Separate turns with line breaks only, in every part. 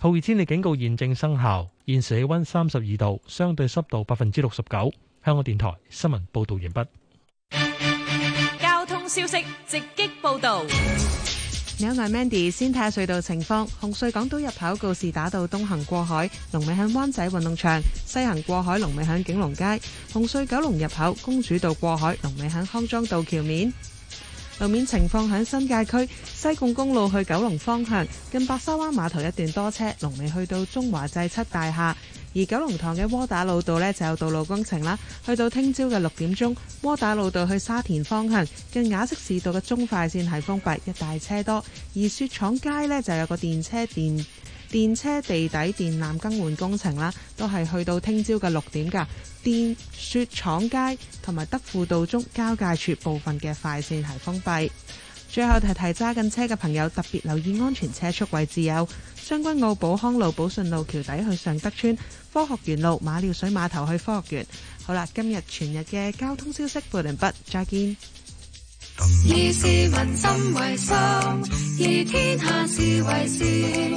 酷熱天氣警告現正生效，現時氣溫32度，相對濕度69%。香港電台新聞報道完畢。
交通消息直擊報道。
你好，我係 Mandy， 先睇下隧道情況。紅隧港島入口告士打道東行過海，龍尾喺灣仔運動場；西行過海，龍尾喺景隆街。紅隧九龍入口公主道過海，龍尾喺康莊道橋面。路面情況喺新界區西貢公路去九龍方向，近白沙灣碼頭一段多車，龍尾去到中華製漆大廈。而九龍塘嘅窩打老道呢，就有道路工程啦，去到聽朝嘅6點鐘，窩打老道去沙田方向近雅息士道嘅中快線係封閉，一帶車多。而雪廠街呢，就有個電車地底電纜更換工程啦，都係去到聽朝嘅6點㗎。雪廠街同埋德輔道中交界處部分嘅快線係封閉。最後提揸緊車嘅朋友特別留意安全車速位置，有將軍澳寶康路寶順路橋底去尚德村、科學園路馬料水碼頭去科學園。好啦，今日全日嘅交通消息報完畢，再見。
以市民心為心，以天下事為事。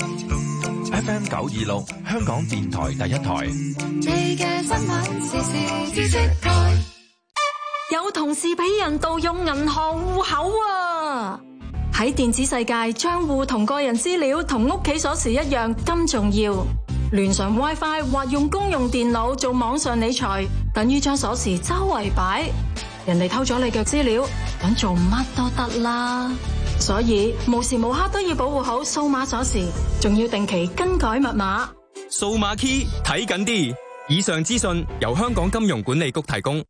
FM 926香港電台第一台。
你嘅新聞時事知識台。
有同事俾人盜用銀行戶口啊！喺電子世界，賬戶同個人資料同屋企鎖匙一樣咁重要。連上 WiFi 或用公用電腦做網上理財，等於將鎖匙周圍擺。人哋偷咗你嘅資料，咁做乜都得啦。所以無時無刻都要保護好數碼鎖匙，仲要定期更改密碼。
數碼 key 睇緊啲。以上資訊由香港金融管理局提供。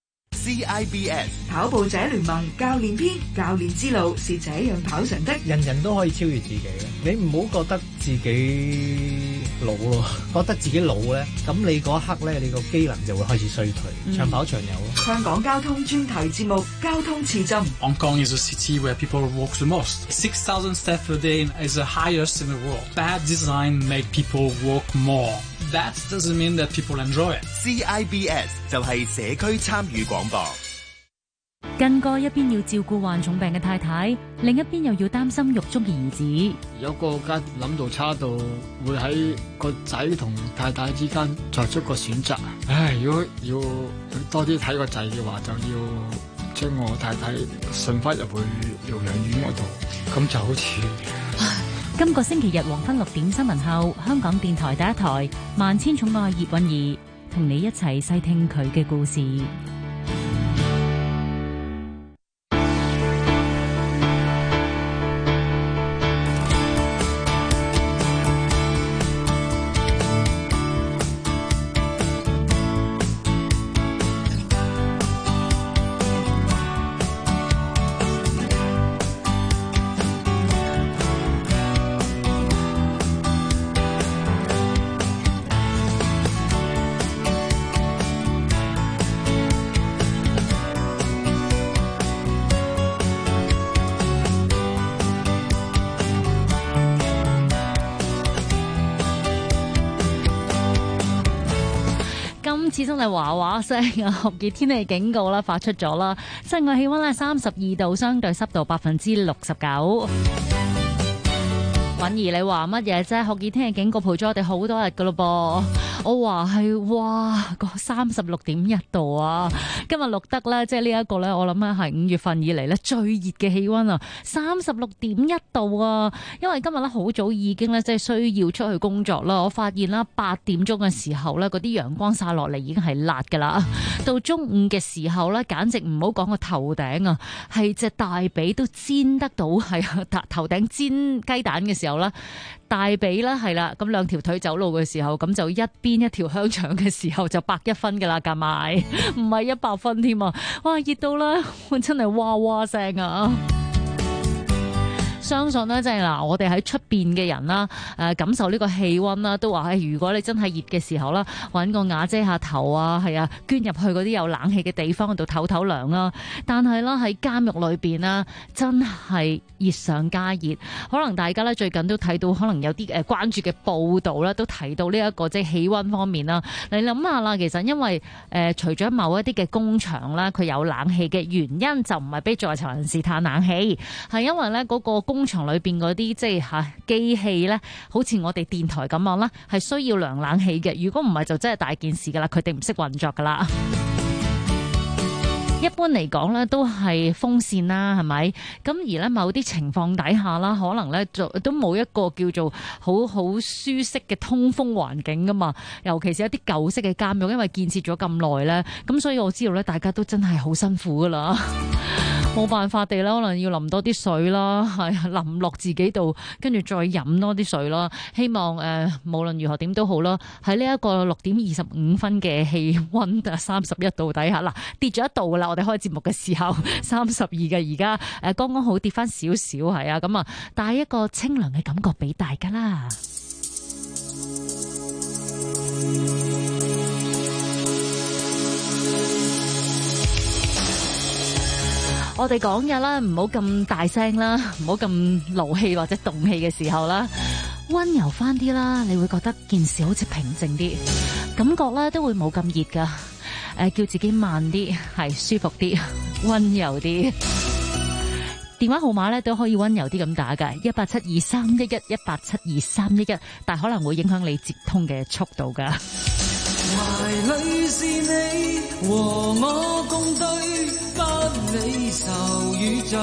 CIBS 跑步者聯盟教練篇，教練之路是這樣跑成的。
人人都可以超越自己嘅，你唔好覺得自己老咯，覺得自己老咧，咁你嗰一刻咧，你個機能就會開始衰退。長跑長有咯。
香港交通專題節目《交通刺針》。
Hong Kong is a city where people walk the most. 6,000 steps a day is the highest in the world. Bad design make people walk more. That doesn't mean that people enjoy it.
CIBS 就係社區參與廣播。
根哥一邊要照顧患重病嘅太太，另一邊又要擔心獄中嘅兒子。
有個家諗到差到會喺個仔同太太之間作出個選擇。如果要多啲睇個仔嘅話，就要將我太太順翻入去療養院嗰度，咁就好似。
今個星期日黃昏6點新聞後，香港電台第一台萬千寵愛葉韻儀同你一齊細聽佢嘅故事。始終係話話聲啊！酷熱天氣警告啦，發出咗啦。室外氣溫咧32度，相對濕度69%。允兒，你話乜嘢啫？酷熱天氣警告陪咗我哋好多日噶咯噃。我話係，哇，個36.1度啊！今日錄得咧，即係呢一個咧，我諗咧係5月份以嚟咧最熱嘅氣溫啊，36.1度啊！因為今日咧好早已經咧即係需要出去工作啦。我發現啦，8點鐘嘅時候咧，嗰啲陽光曬落嚟已經係辣噶啦。到中午嘅時候咧，簡直唔好講個頭頂啊，係隻大髀都煎得到，係頭頂煎雞蛋嘅時候啦。大髀啦，係啦，咁兩條腿走路嘅時候，咁就一邊一條香腸嘅時候就100分噶啦，夾埋唔係100分添啊！哇，熱到啦，我真係哇哇聲啊！相信呢，即係嗱，我哋喺出邊嘅人啦，感受呢個氣溫啦，都話如果你真係熱嘅時候啦，搵個瓦遮下頭啊，係啊，捐入去嗰啲有冷氣嘅地方度唞唞涼啦。但係啦，喺監獄裏邊啦，真係熱上加熱。可能大家咧最近都睇到，可能有啲關注嘅報道啦，都提到呢一個即係氣溫方面啦。你諗下啦，其實因為除咗某一啲嘅工場啦，佢有冷氣嘅原因，就唔係俾在囚人士嘆冷氣，係因為咧嗰個工工廠裏邊嗰啲即係機器咧，好似我哋電台咁樣啦，係需要涼冷氣嘅。如果唔係就真係大件事噶啦，佢哋唔識運作噶啦。一般嚟講咧，都係風扇啦，係咪？咁而咧某啲情況底下啦，可能咧都冇一個叫做好舒適嘅通風環境噶嘛。尤其是一啲舊式嘅監獄，因為建設咗咁耐咧，咁所以我知道咧，大家都真係好辛苦噶啦。冇辦法地啦，可能要淋多啲水啦，係淋落自己度，跟住再飲多啲水啦。希望無論如何點都好啦，喺呢一個6:25嘅氣溫31度底下，嗱跌咗1度噶啦。我哋開節目嘅時候32嘅，而家剛剛好跌翻少少，係啊，咁啊帶一個清涼嘅感覺俾大家啦。我哋講嘢啦，唔好咁大聲啦，唔好咁勞氣或者動氣嘅時候啦，溫柔翻啲啦，你會覺得件事好似平靜啲，感覺咧都會冇咁熱噶。叫自己慢啲，係舒服啲，溫柔啲。電話號碼咧都可以溫柔啲咁打㗎，1872311，1872311，但可能會影響你接通嘅速度㗎。
懷裡是你和我共對，不理愁與醉，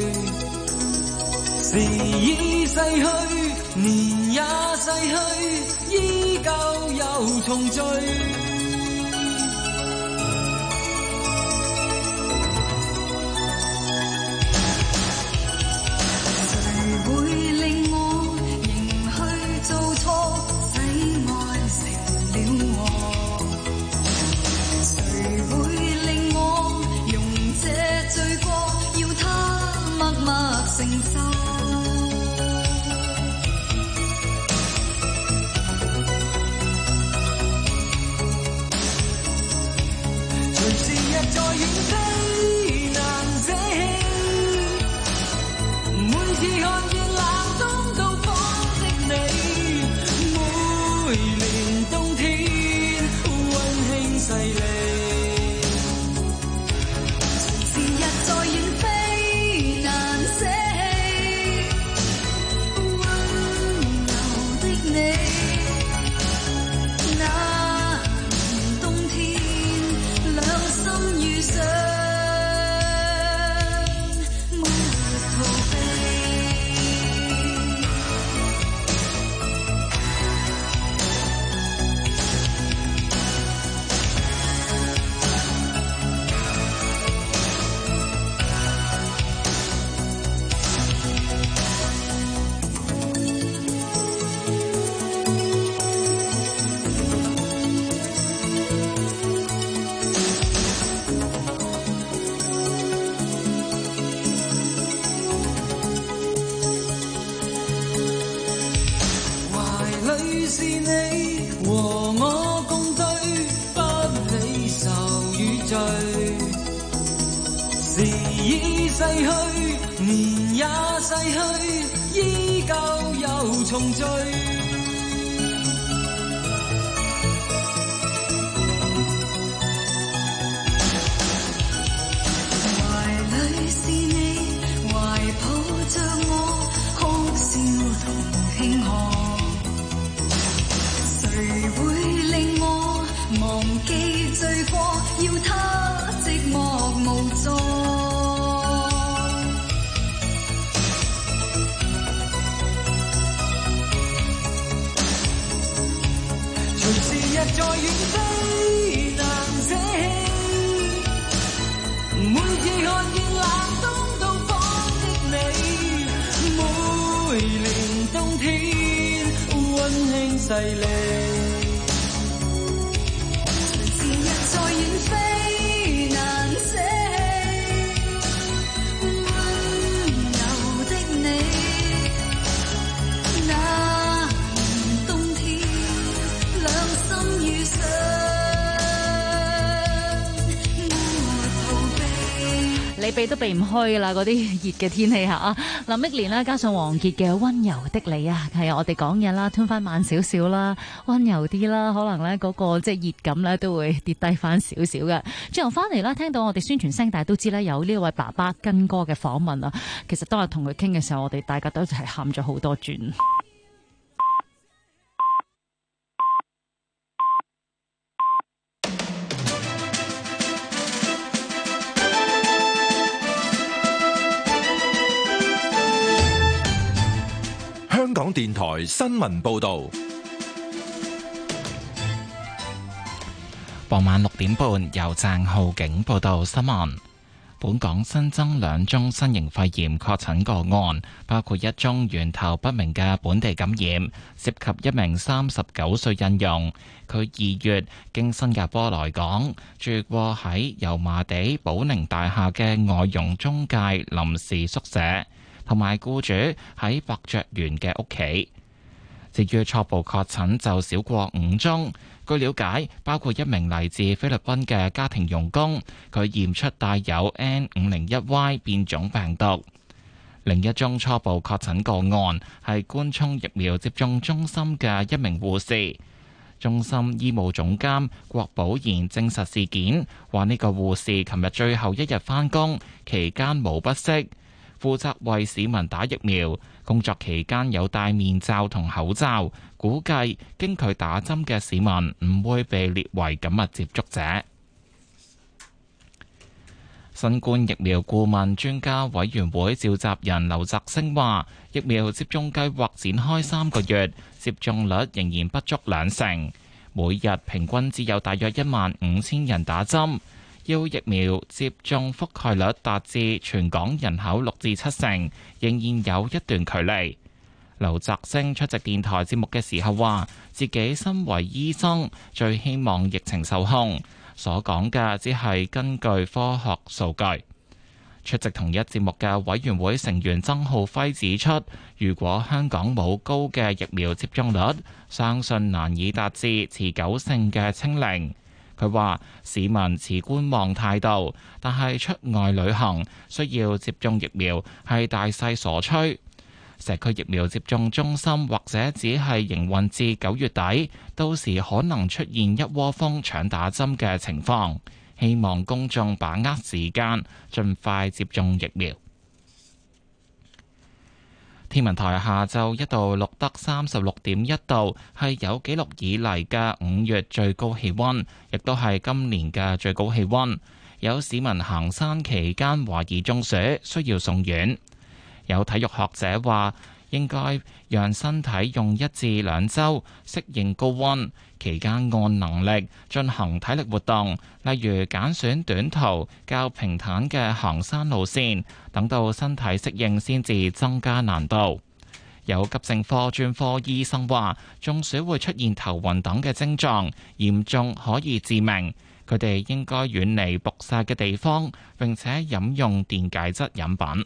時已逝去，年也逝去，依舊又重聚。
你避都避唔開啦，嗰啲熱嘅天氣嚇。林憶蓮啦，加上王傑嘅溫柔的你啊，係啊，我哋講嘢啦，吞翻慢少少啦，溫柔啲啦，可能咧嗰個即係熱感咧都會跌低翻少少嘅。最後翻嚟啦，聽到我哋宣傳聲，但係都知咧有呢位爸爸根哥嘅訪問啊。其實當日同佢傾嘅時候，我哋大家都係喊咗好多轉。
香港電台新聞報道，
傍晚6點半由鄭浩景報道新聞。本港新增2宗新型肺炎確診個案，包括1宗源頭不明嘅本地感染，涉及一名39歲印傭，佢2月經新加坡來港，住過喺油麻地寶寧大廈嘅外傭中介臨時宿舍，同埋僱主喺伯爵園嘅屋企。至於初步確診就少過5宗。據了解，包括一名嚟自菲律賓嘅家庭傭工，佢驗出帶有 N501Y 變種病毒。另一宗初步確診個案係官涌疫苗接種中心嘅一名護士。中心醫務總監郭寶賢證實事件，話呢個護士琴日最後一日返工，期間冇不適，負責為市民打疫苗，工作期間有戴面罩同口罩，估計經佢打針嘅市民唔會被列為緊密接觸者。新冠疫苗顧問專家委員會召集人劉澤星話，疫苗接種計劃展開3個月，接種率仍然不足2成，每日平均只有大約15000人打針。要疫苗接種覆蓋率達至全港人口6至7成，仍然有一段距離。劉澤星出席電台節目嘅時候話，自己身為醫生，最希望疫情受控，所講嘅只係根據科學數據。出席同一節目嘅委員會成員曾浩輝指出，如果香港冇高嘅疫苗接種率，相信難以達至持久性嘅清零。佢話市民持觀望態度，但係出外旅行需要接種疫苗係大勢所趨。社區疫苗接種中心或者只係營運至9月底，到時可能出現一窩蜂搶打針嘅情況。希望公眾把握時間，盡快接種疫苗。天文台下晝一度錄得36.1度，係有紀錄以嚟嘅5月最高氣溫，亦都係今年嘅最高氣溫。有市民行山期間懷疑中暑，需要送院。有體育學者話，應該讓身體用1至2週適應高溫，期間按能力進行體力活動，例如揀選短途較平坦嘅行山路線，等到身體適應先至增加難度。有急症科專科醫生話，中暑會出現頭暈等嘅症狀，嚴重可以致命。佢哋應該遠離曝曬嘅地方，並且飲用電解質飲品。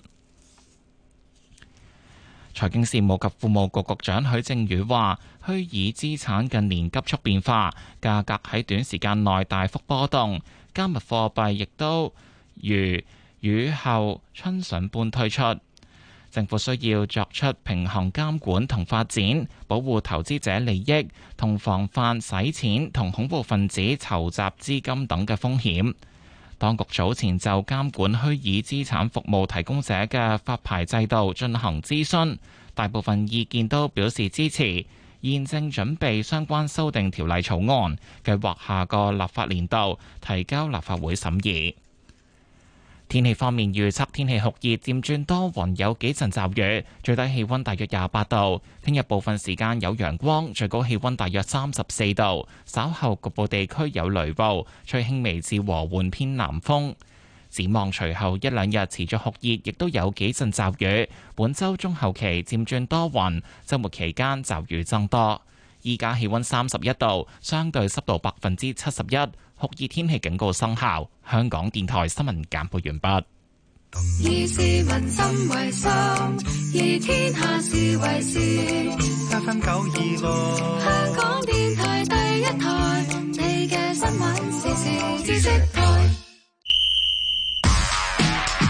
財經事務及庫務局局長許正宇話，虛擬資產近年急速變化，價格喺短時間內大幅波動，加密貨幣亦都如雨後春筍般推出。政府需要作出平衡監管同發展，保護投資者利益，同防範洗錢同恐怖分子籌集資金等嘅風險。當局早前就監管虛擬資產服務提供者嘅發牌制度進行諮詢，大部分意見都表示支持，現正準備相關修訂條例草案，計劃下個立法年度提交立法會審議。天氣方面預測，天氣酷熱，漸轉多雲，有幾陣驟雨，最低氣溫大約28度。聽日部分時間有陽光，最高氣溫大約34度。稍後局部地區有雷暴，吹輕微至和緩偏南風。展望隨後1、2日持續酷熱，亦都有幾陣驟雨。本週中後期漸轉多雲，週末期間驟雨增多。依家氣溫31度，相對濕度71%，酷熱天氣警告生效。香港電台新聞簡報完畢。
以市民心為心，以天下事為事。FM 926，香港電台第一台，你嘅新聞時事知識台。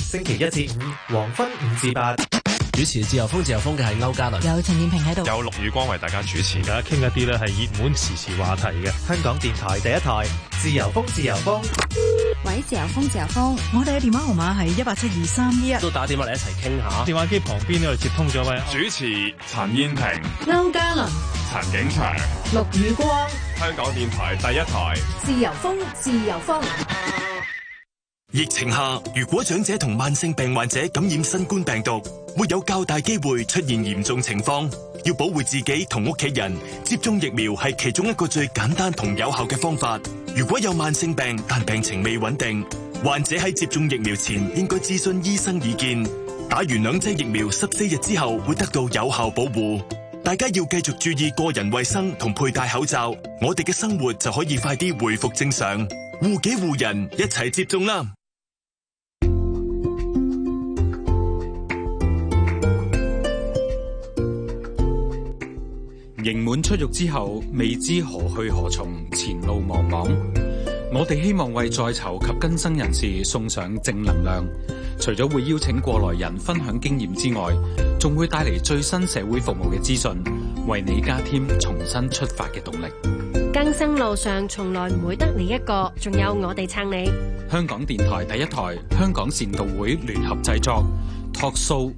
星期一至五黃昏5至8。主持自由風嘅係歐嘉倫，
有陳燕平喺度，
有陸宇光為大家主持，
大家傾一啲咧係熱門時事話題嘅。
香港電台第一台自由風。
喂，自由風，我哋嘅電話號碼係1872311，
都打電話嚟一齊傾下。
電話機旁邊呢度接通咗位
主持陳燕平、
歐嘉倫、
陳景祥、
陸宇光，
香港電台第一台
自由風。
疫情下，如果長者同慢性病患者感染新冠病毒，會有較大機會出現嚴重情況。要保護自己同屋企人，接種疫苗係其中一個最簡單同有效嘅方法。如果有慢性病但病情未穩定，患者喺接種疫苗前應該諮詢醫生意見。打完2劑疫苗14日之後會得到有效保護。大家要繼續注意個人衛生同佩戴口罩，我哋嘅生活就可以快啲恢復正常。護己護人，一齊接種啦！
刑滿出獄之後，未知何去何從，前路茫茫。我哋希望為在囚及更生人士送上正能量。除咗會邀請過來人分享經驗之外，仲會帶嚟最新社會服務嘅資訊，為你加添重新出發嘅動力。
更生路上從來唔會得你一個，仲有我哋撐你。
香港電台第一台，香港善導會聯合製作 Talk Show。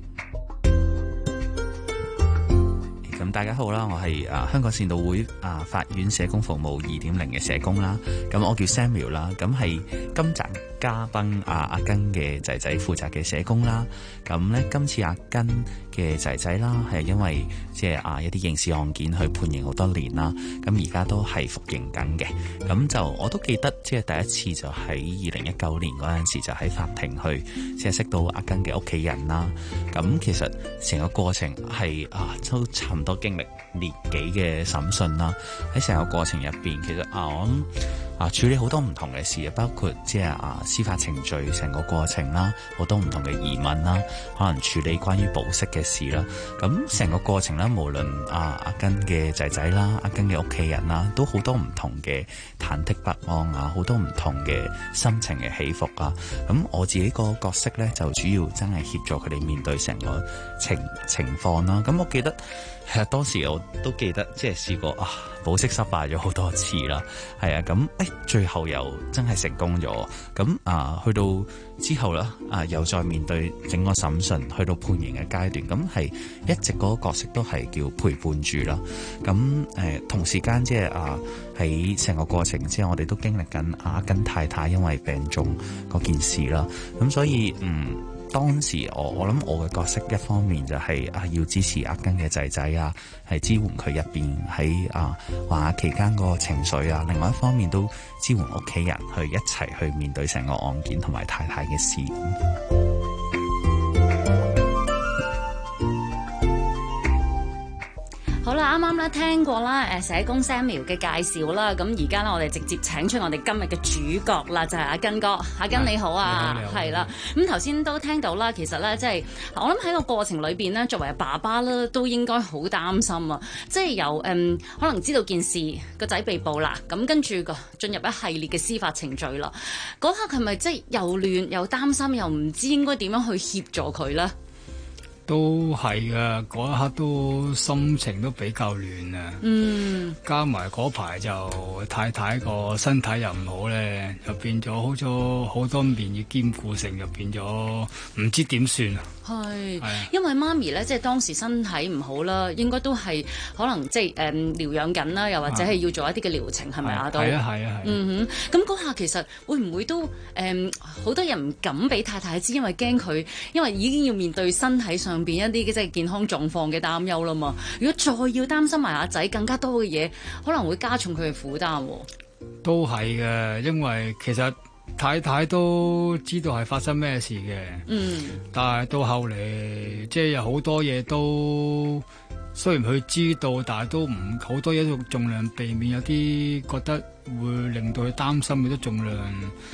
咁大家好啦，我係香港善導會法院社工服務2.0嘅社工啦。咁我叫 Samuel 啦，咁係今集嘉賓阿根嘅仔仔負責嘅社工啦。咁咧今次阿根嘅仔仔啦，係因為即係一啲刑事案件去判刑好多年啦。咁而家都係服刑緊嘅。咁就我都記得，即係第一次就喺2019年嗰陣時，就喺法庭去即係識到阿根嘅屋企人啦。咁其實成個過程係都差唔多經歷年幾嘅審訊啦。喺成個過程入邊，其實我諗處理好多唔同嘅事，包括即係司法程序成個過程啦，好多唔同嘅疑問啦，可能處理關於保釋嘅事啦。咁成個過程咧，無論阿根嘅仔仔啦，阿根嘅屋企人啦，都好多唔同嘅忐忑不安啊，好多唔同嘅心情嘅起伏啊。咁我自己個角色咧，就主要真係協助佢哋面對成個情況啦。咁我記得其實當時我都記得，即係試過保釋失敗咗好多次啦。係啊，咁最後又真係成功咗。咁去到之後啦，又再面對整個審訊，去到判刑嘅階段，咁係一直嗰個角色都係叫陪伴住啦。咁同時間即係喺成個過程之後，我哋都經歷緊阿根太太因為病重嗰件事啦。咁所以當時我諗我嘅角色一方面就係要支持阿根嘅仔仔係支援佢入邊喺話期間個情緒另外一方面都支援屋企人去一齊去面對成個案件同埋太太嘅事。
好啦，啱啱咧聽過啦，社工 Samuel 嘅介紹啦，咁而家咧我哋直接請出我哋今日嘅主角啦，就係阿根哥。阿根你好啊，係啦。咁頭先都聽到啦，其實咧即係我諗喺個過程裏邊咧，作為爸爸咧都應該好擔心啊，即係由可能知道件事個仔被捕啦，咁跟住進入一系列嘅司法程序啦，嗰刻係咪即係又亂又擔心又唔知應該點樣去協助佢咧？
都係嘅，嗰一刻都心情都比較亂啊。加埋嗰排就太太個身體又唔好咧，就變咗好多面要兼顧性，就變咗唔知點算啊。
係，因為媽咪咧，即係當時身體唔好啦，應該都係可能即係療養緊啦，又或者係要做一啲嘅療程，係咪啊？都係啊。咁嗰下其實會唔會都好多人唔敢俾太太知，因為驚佢，因為已經要面對身體上邊一啲嘅即係健康狀況嘅擔憂啦嘛。如果再要擔心埋阿仔更加多嘅嘢，可能會加重佢嘅負擔。
都係嘅，因為其實太太都知道係發生咩事嘅，但係到後嚟即係有好多嘢都雖然佢知道，但係都唔好多嘢都盡量避免，有啲覺得會令到佢擔心嘅都盡量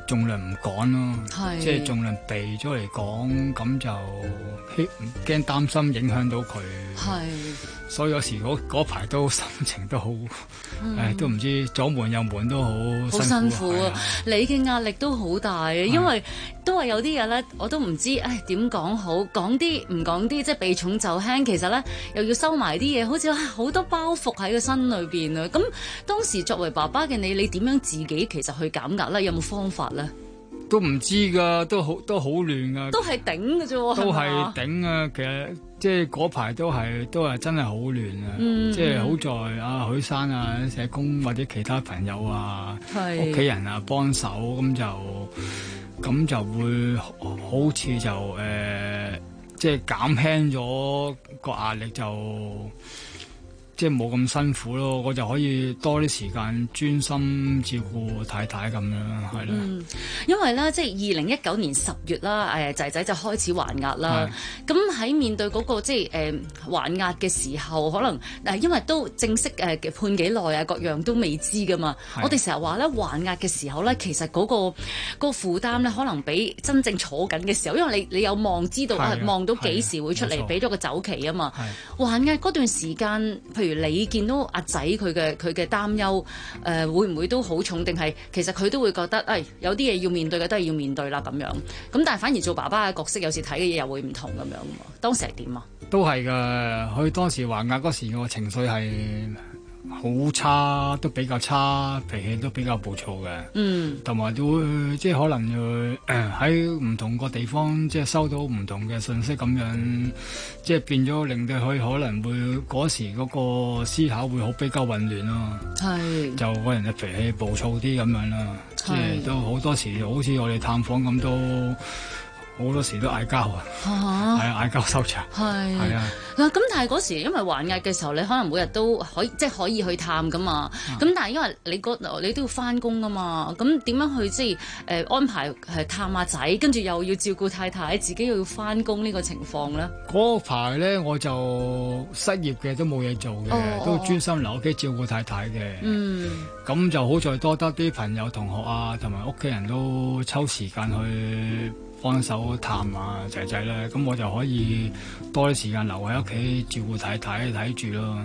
盡量唔講咯，即係盡量避咗嚟講，咁就驚擔心影響到佢。所以有時嗰排都心情都好，都唔知左悶右悶都好辛苦啊！
你嘅壓力都好大啊，因為都話有啲嘢咧，我都唔知點講好，講啲唔講啲，即係避重就輕。其實咧又要收埋啲嘢，好似好多包袱喺個身裏邊啊！咁當時作為爸爸嘅你點樣自己其實去減壓咧？有冇方法咧？
都唔知㗎，都好亂㗎，
都係頂㗎啫喎，
都係頂啊！其實即係嗰排都係真係好亂啊！即係好在啊許生啊社工或者其他朋友啊屋企人啊幫手，咁就會好似就即係減輕咗個壓力，就即係冇咁辛苦咯，我就可以多啲時間專心照顧太太咁樣，係啦。
因為咧，即係2019年10月啦，仔仔就開始還押啦。咁喺面對嗰個即係還押嘅時候，可能因為都正式判幾耐啊，各樣都未知噶嘛。我哋成日話咧，還押嘅時候咧，其實嗰個負擔咧，可能比真正坐緊嘅時候，因為你有望知道望到幾時會出嚟，俾咗個走期啊嘛。還押嗰段時間，譬如你見到阿仔佢嘅擔憂，會唔會都好重？定係其實佢都會覺得，有啲嘢要面對嘅都係要面對啦咁樣。咁但係反而做爸爸嘅角色，有時睇嘅嘢又會唔同咁樣。當時係點啊？都係㗎，佢當時還押嗰時個情緒係好差，都比較差，脾氣都比較暴躁嘅。同埋都會即係可能喺唔同個地方，即係收到唔同嘅信息咁樣，即係變咗令到佢可能會嗰時嗰個思考會比較混亂咯。就個人嘅脾氣暴躁啲咁樣啦，即係都好多時好似我哋探訪咁都。好多時都嗌交啊，係嗌交收場，係啊。嗱咁但係嗰時因為還押嘅時候，你可能每日都可以去探噶嘛。咁但係因為你都要翻工噶嘛，咁點樣去即係安排探阿仔，跟住又要照顧太太，自己又要翻工呢個情況咧？嗰排咧我就失業嘅，都冇嘢做嘅，都專心留屋企照顧太太嘅。咁就好在多得啲朋友同學啊，同埋屋企人都抽時間去幫手探啊仔仔咧，咁我就可以多啲時間留喺屋企照顧太太睇住咯。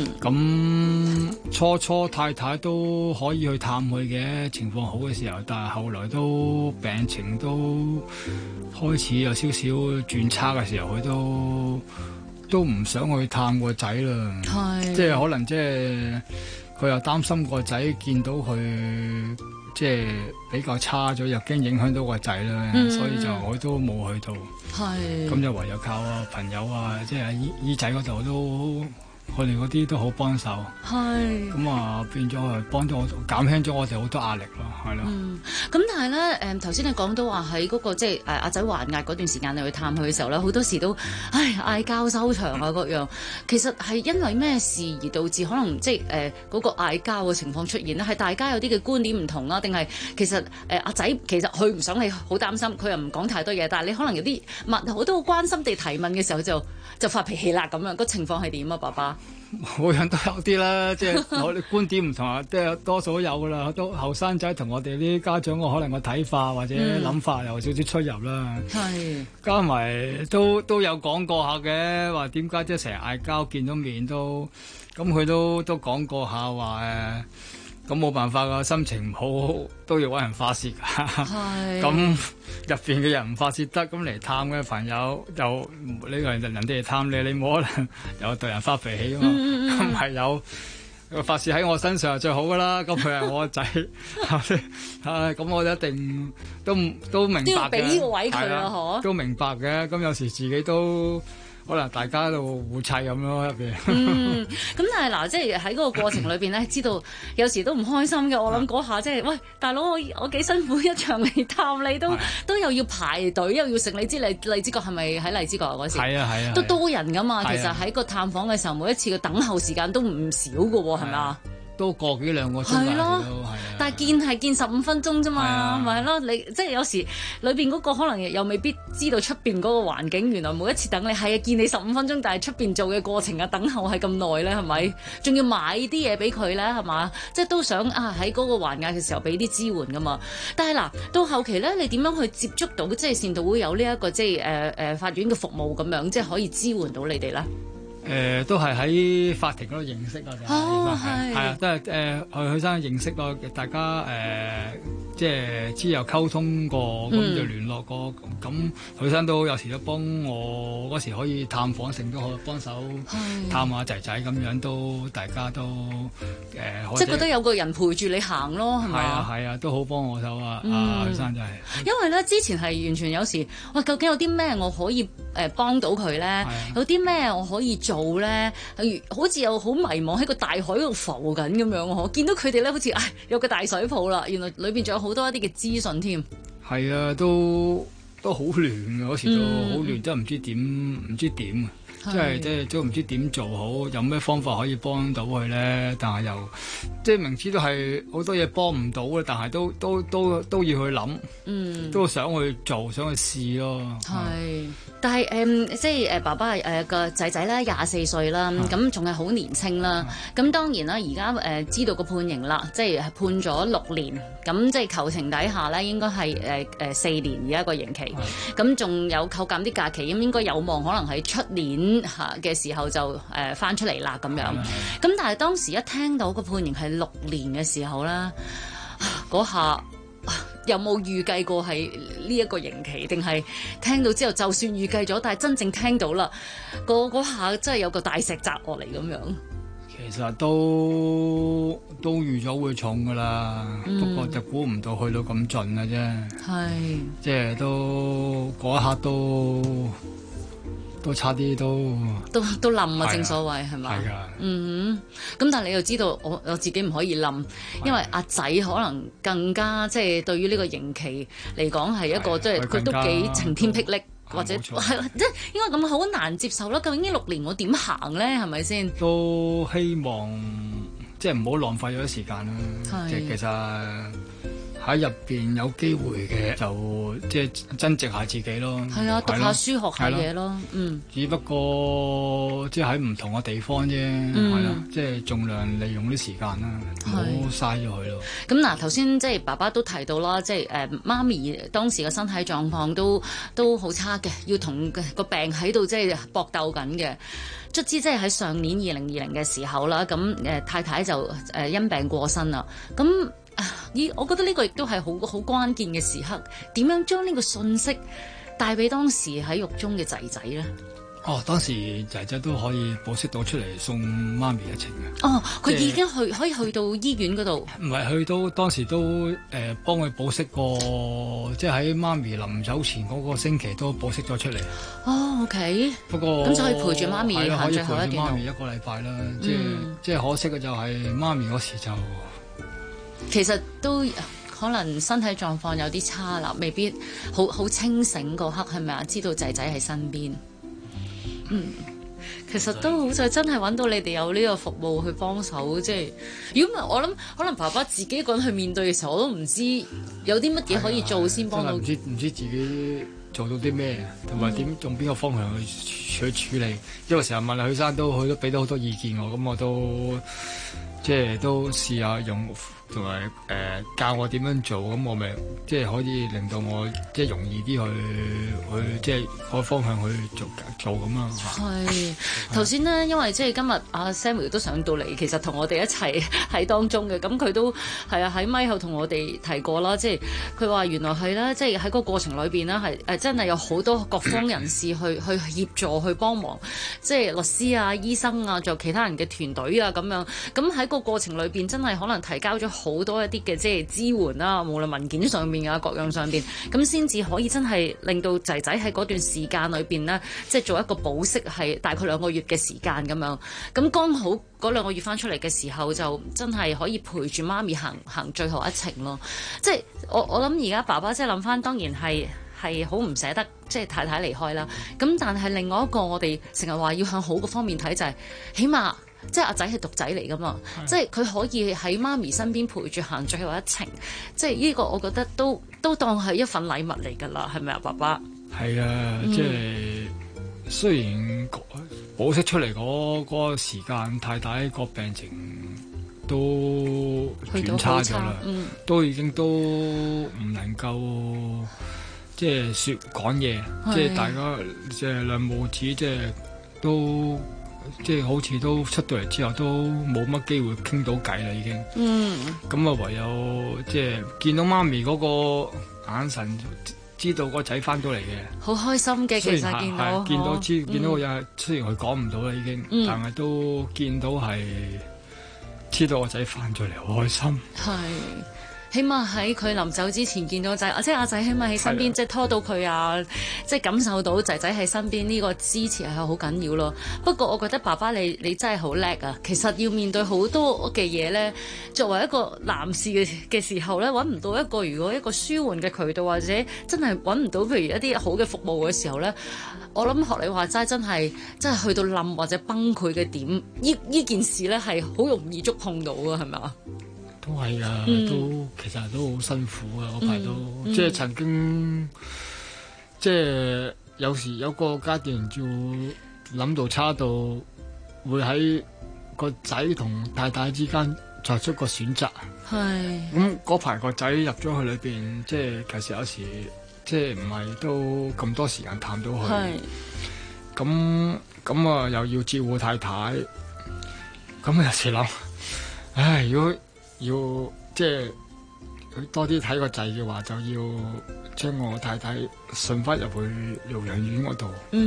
咁初太太都可以去探佢嘅，情況好嘅時候，但係後來都病情都開始有少少轉差嘅時候，佢都唔想去探個仔啦。即係可能即係佢又擔心個仔見到佢。即係比較差咗，又驚影響到個仔啦，所以就我都冇去到。咁就唯有靠朋友啊，即係姨仔嗰度都，佢哋嗰啲都好幫手。咁啊變咗幫咗我，減輕咗我哋好多壓力咯，係咯。咁但係咧，頭先你講到話喺嗰個即係阿仔還押嗰段時間，你去探佢嘅時候咧，好多時都嗌交收場啊嗰樣。其實係因為咩事而導致可能即係嗰個嗌交嘅情況出現咧？係大家有啲嘅觀點唔同啊，定係其實阿仔其實佢唔想你好擔心，佢又唔講太多嘢，但係你可能有啲我都好關心地提問嘅時候就發脾氣啦咁樣。個情況係點啊，爸爸？每樣都有啲啦，即係我哋觀點唔同啊，即係多數都有噶啦。都後生仔同我哋啲家長，我可能個睇法或者諗法有少少出入啦。加埋都有講過下嘅，話點解即係成日嗌交，見到面都咁，佢都講過下話咁冇辦法噶，心情唔好都要揾人發泄㗎。咁入邊嘅人唔發泄得，咁嚟探嘅朋友又呢個人哋嚟探你冇可能又對人發脾氣啊嘛。咁係有發泄喺我身上係最好噶啦。咁佢係我個仔，咁我一定都明白嘅。都要俾呢個位佢啦，嗬。都明白嘅。咁有時自己都。可能大家都互砌咁咯入邊。咁但係嗱，即係喺嗰個過程裏邊咧，知道有時都唔開心嘅。我諗嗰下即係，喂，大佬我幾辛苦一場嚟探你，都又要排隊，又要食。你知荔枝角係咪喺荔枝角嗰時？係啊，都多人噶嘛。其實喺個探訪嘅時候，每一次嘅等候時間都唔少㗎喎，係咪啊？
都個幾兩個鐘
係咯，
係啊。
但係見15分鐘啫嘛，咪係咯？你即係有時裏邊嗰個可能又未必知道出邊嗰個環境，原來每一次等你係啊見你15分鐘，但係出邊做嘅過程啊等候係咁耐咧，係咪？仲要買啲嘢俾佢咧，係嘛？即係都想啊喺嗰個還押嘅時候俾啲支援噶嘛。但係嗱，到後期咧，你點樣去接觸到即係善導會有呢一個即係法院嘅服務咁樣，即係可以支援到你哋咧？
都係喺法庭嗰度認識咯，係啊，都係許生認識咯，大家即係之後溝通過，咁就聯絡過，咁許生都有時都幫我嗰時可以探訪性都可以幫手探下仔仔咁樣，都大家都
即係覺得有個人陪住你行咯，係咪？
係啊，都好幫我手啊！許生真係，
因為咧之前係完全有時，喂，究竟有啲咩我可以幫到佢咧？有啲咩我可以做咧？好似又好迷茫喺個大海度浮緊咁樣，我見到佢哋咧好似有個大水泡啦，原來裏邊仲有好多一啲嘅資訊添。
係啊，都好亂嘅，嗰時都好亂，真係唔知點啊！即係都唔知點做好，有咩方法可以幫到佢咧？但係又即係明知都係好多嘢幫唔到嘅，但係都要去諗，都想去做，想去試咯。係，
但係即係爸爸個仔仔咧24歲啦，咁仲係好年青啦。咁當然啦，而家知道個判刑啦，即係判咗6年，咁即係求情底下咧，應該係4年而家個刑期，咁仲有扣減啲假期，咁應該有望可能係出年嘅時候就翻出嚟啦咁樣。咁但係當時一聽到個判刑係6年嘅時候咧，嗰下有冇預計過係呢一個刑期？定係聽到之後就算預計咗，但係真正聽到啦，嗰下真係有個大石砸落嚟咁樣。
其實都預咗會重噶啦，不過就估唔到去到咁盡嘅啫。係，即係都嗰一刻都差啲
都冧啊！正所謂係咪？係㗎。咁但係你又知道我自己唔可以冧，因為阿仔可能更加即係對於呢個刑期嚟講係一個即係佢都幾晴天霹靂，或者係即係應該咁好難接受啦。究竟呢6年我點行咧？係咪先？
都希望即係唔好浪費咗啲時間啦。即係其實喺入邊有機會嘅就即係增值下自己咯。係啊，讀下書學下嘢咯。只不過即係喺唔同嘅地方啫，係啦，即係盡量利用啲時間啦，唔好嘥咗佢咯。
咁嗱，頭先即係爸爸都提到啦，即係媽咪當時嘅身體狀況都好差嘅，要同個病喺度即係搏鬥緊嘅。卒之即係喺上年2020嘅時候啦，咁太太就因病過身啦。咁我覺得呢個亦都係好關鍵嘅時刻，點樣將呢個信息帶俾當時喺獄中嘅仔仔咧？
當時仔仔都可以保釋到出嚟送媽咪一程嘅。
佢已經可以去到醫院嗰度。
唔係去到當時都幫佢保釋過，即係喺媽咪臨走前嗰個星期都保釋咗出嚟。
OK。不過咁就可以陪住媽咪行最後一段路。可以陪住媽咪1個禮拜啦。即係可惜嘅就係媽咪嗰時就。 其實都可能身體狀況有啲差啦，未必好清醒嗰刻，係咪啊？知道仔仔喺身邊。其實都好在真係揾到你哋有呢個服務去幫手，即係如果唔係我諗，可能爸爸自己一個人去面對嘅時候，我都唔知有啲乜嘢可以做先幫到。
唔知自己做到啲咩，同埋點用邊個方向去處理。因為成日問許生佢都俾到好多意見我，咁我都即係都試下用。同埋教我點樣做，咁我咪即係可以令到我即係容易啲去即係個方向去做咁啦。係
頭先呢，因為即係今日阿 Samuel 都上到嚟，其實同我哋一齊喺當中嘅，咁佢都係喺咪後同我哋提過啦。即係佢話原來係啦，即係喺個過程裏邊呢，係真係有好多各方人士去協助去幫忙，即係律師啊、醫生啊，仲有其他人嘅團隊啊咁樣。咁喺個過程裏邊，真係可能提交咗好多一啲嘅即係支援啦，無論文件上面啊、各樣上邊，咁先至可以真係令到仔仔喺嗰段時間裏邊呢，即係做一個保釋係大概2個月嘅時間咁樣。咁剛好嗰2個月翻出嚟嘅時候，就真係可以陪住媽咪行最後一程咯。即係我諗而家爸爸即係諗翻，當然係好唔捨得即係太太離開啦。咁但係另外一個我哋成日話要向好嘅方面睇，就係起碼即係阿仔係獨仔嚟噶嘛，即係佢可以喺媽咪身邊陪住行最後一程，即係呢個我覺得都當係一份禮物嚟㗎啦，係咪啊，爸爸？
係啊，即係雖然保釋出嚟嗰個時間，太太個病情都轉差咗啦，都已經都唔能夠即係講嘢，即係大家即係兩母子即係都。即係好似都出到嚟之後都冇乜機會傾到偈啦，已經。咁啊唯有即係見到媽咪嗰個眼神，知道個仔翻到嚟嘅。
好開心嘅，其實見到個人，雖然佢講唔到啦已經，但係都見到係知道個仔翻咗嚟，好開心。係。起碼喺佢臨走之前見到仔，即係阿仔起碼喺身邊，即係拖到佢啊，即係感受到仔仔喺身邊呢個支持係好緊要咯。不過我覺得爸爸你真係好叻啊！其實要面對好多嘅嘢咧，作為一個男士嘅時候咧，揾唔到如果一個舒緩嘅渠道，或者真係揾唔到譬如一啲好嘅服務嘅時候咧，我諗學你話齋真係去到冧或者崩潰嘅點，呢件事咧係好容易觸碰到㗎，係咪啊？
都係啊，其實都好辛苦啊！嗰排都即係曾經，即係有時有個階段就諗到差到會喺個仔同太太之間作出個選擇。係咁嗰排個仔入咗去裏邊，即係其實有時即係唔係都咁多時間探到佢。咁啊，又要照顧太太，咁有時諗，唉，如果要即係多啲睇個仔嘅話，就要將我太太順翻入去療養院嗰度。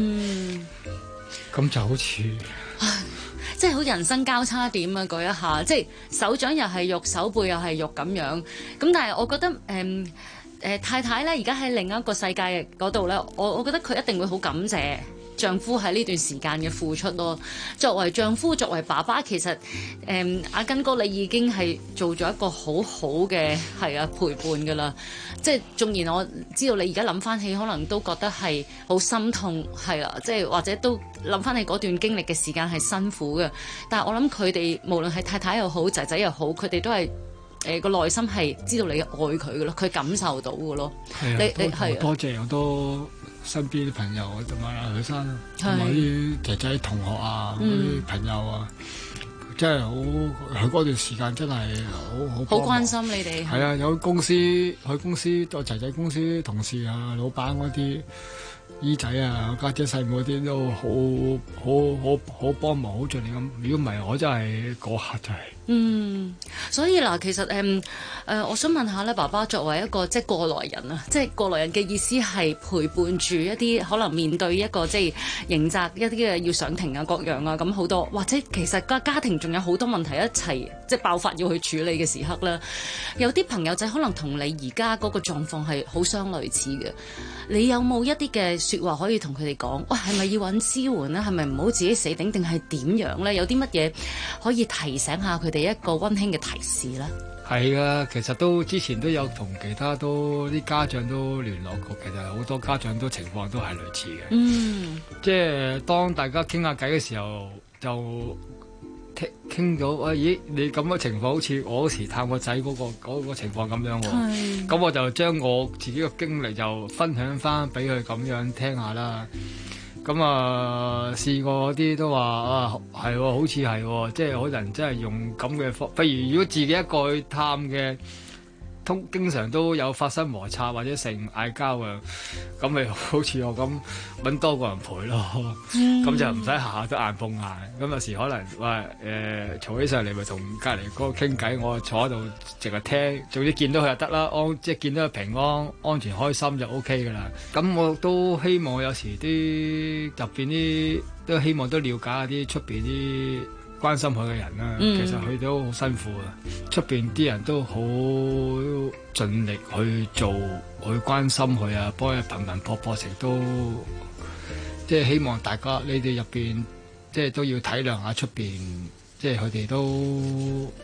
咁就好似
即係好人生交叉點啊！嗰一下，即係手掌又係肉，手背又係肉咁樣。咁但係我覺得太太咧，而家喺另一個世界嗰度咧，我覺得佢一定會好感謝丈夫喺呢段時間嘅付出咯。作為丈夫，作為爸爸，其實阿根哥你已經係做咗一個好好嘅陪伴噶啦。即係縱然我知道你而家諗翻起，可能都覺得係好心痛，係啊，即係或者都諗翻起嗰段經歷嘅時間係辛苦嘅。但係我諗佢哋無論係太太又好，仔仔又好，佢哋都係個內心係知道你愛佢嘅咯，佢感受到嘅咯。你係
多謝好多身邊啲朋友同埋阿許生，同埋啲仔仔同學啊，嗰啲朋友啊，真係好，佢嗰段時間真係好
關心你哋。
係啊，有公司佢公司個仔仔公司同事啊，老闆嗰啲姨仔啊，家姐細妹嗰啲都好幫忙，好盡力咁。如果唔係，我真係嗰刻就係。
所以嗱，其實我想問下咧，爸爸作為一個即係過來人啊，即係過來人嘅意思係陪伴住一啲可能面對一個即係刑責一啲嘅要上庭啊各樣啊咁好多，或者其實個家庭仲有好多問題一齊即係爆發要去處理嘅時刻啦。有啲朋友仔可能同你而家嗰個狀況係好相類似嘅，你有冇一啲嘅説話可以同佢哋講？喂，係咪要揾支援咧？係咪唔好自己死頂定係點樣咧？有啲乜嘢可以提醒下佢哋一個溫馨嘅提示咧？
係啊，其實都之前都有同其他啲家長都聯絡過，其實好多家長都情況都係類似嘅。即係當大家傾下偈嘅時候，就傾到咦，你咁嘅情況好似我嗰時探個仔嗰個情況咁樣喎。咁我就將我自己嘅經歷就分享翻俾佢咁樣聽下啦。咁啊，試過啲都話啊，係喎，好似係喎，即係可能真係用咁嘅方，譬如如果自己一個去探嘅，經常都有發生摩擦或者成嗌交嘅，咁咪好似我咁揾多個人陪咯，咁就唔使下下都硬碰硬。咁有時可能話嘈起上嚟，咪同隔離嗰個傾偈，我坐喺度淨係聽，總之見到佢就得啦，即係見到佢平安、安全、開心就 OK 噶啦。咁我都希望有時啲入邊啲都希望都了解下啲出邊啲關心佢嘅人啦，其實佢都好辛苦啊！出邊啲人都好盡力去做，去關心佢啊，幫佢頻頻撲食都，即係希望大家你哋入邊，即係都要體諒下出邊，即係佢哋都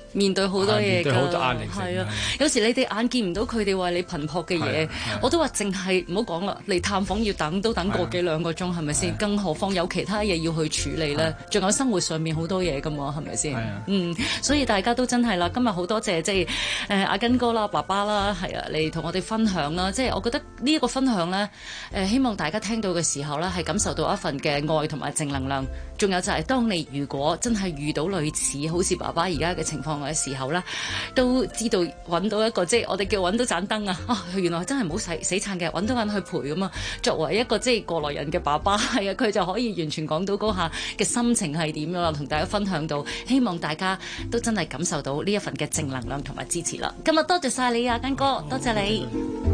面對好多嘢㗎，
面對好多壓力。
係啊，有時你哋眼見唔到佢哋話你頻撲嘅嘢，我都話淨係唔好講啦，嚟探訪要等都等個幾兩個鐘，係咪先？更何況有其他嘢要去處理咧，仲有生活上面好多嘢㗎嘛，係咪先？所以大家都真係啦，今日好多謝即係阿根哥啦、爸爸啦，係啊，嚟同我哋分享啦。即係我覺得呢一個分享咧，希望大家聽到嘅時候咧，係感受到一份嘅愛同埋正能量。仲有就係當你如果真係遇到類似好似爸爸而家嘅情況嘅時候咧，都知道揾到一個即係我哋叫揾到盞燈啊！原來真係唔好死撐嘅，揾到人去陪咁啊！作為一個即係過來人嘅爸爸，係啊，佢就可以完全講到嗰下嘅心情係點樣啦，同大家分享到，希望大家都真係感受到呢一份嘅正能量同埋支持啦！今日多謝晒你啊，根哥，多謝你。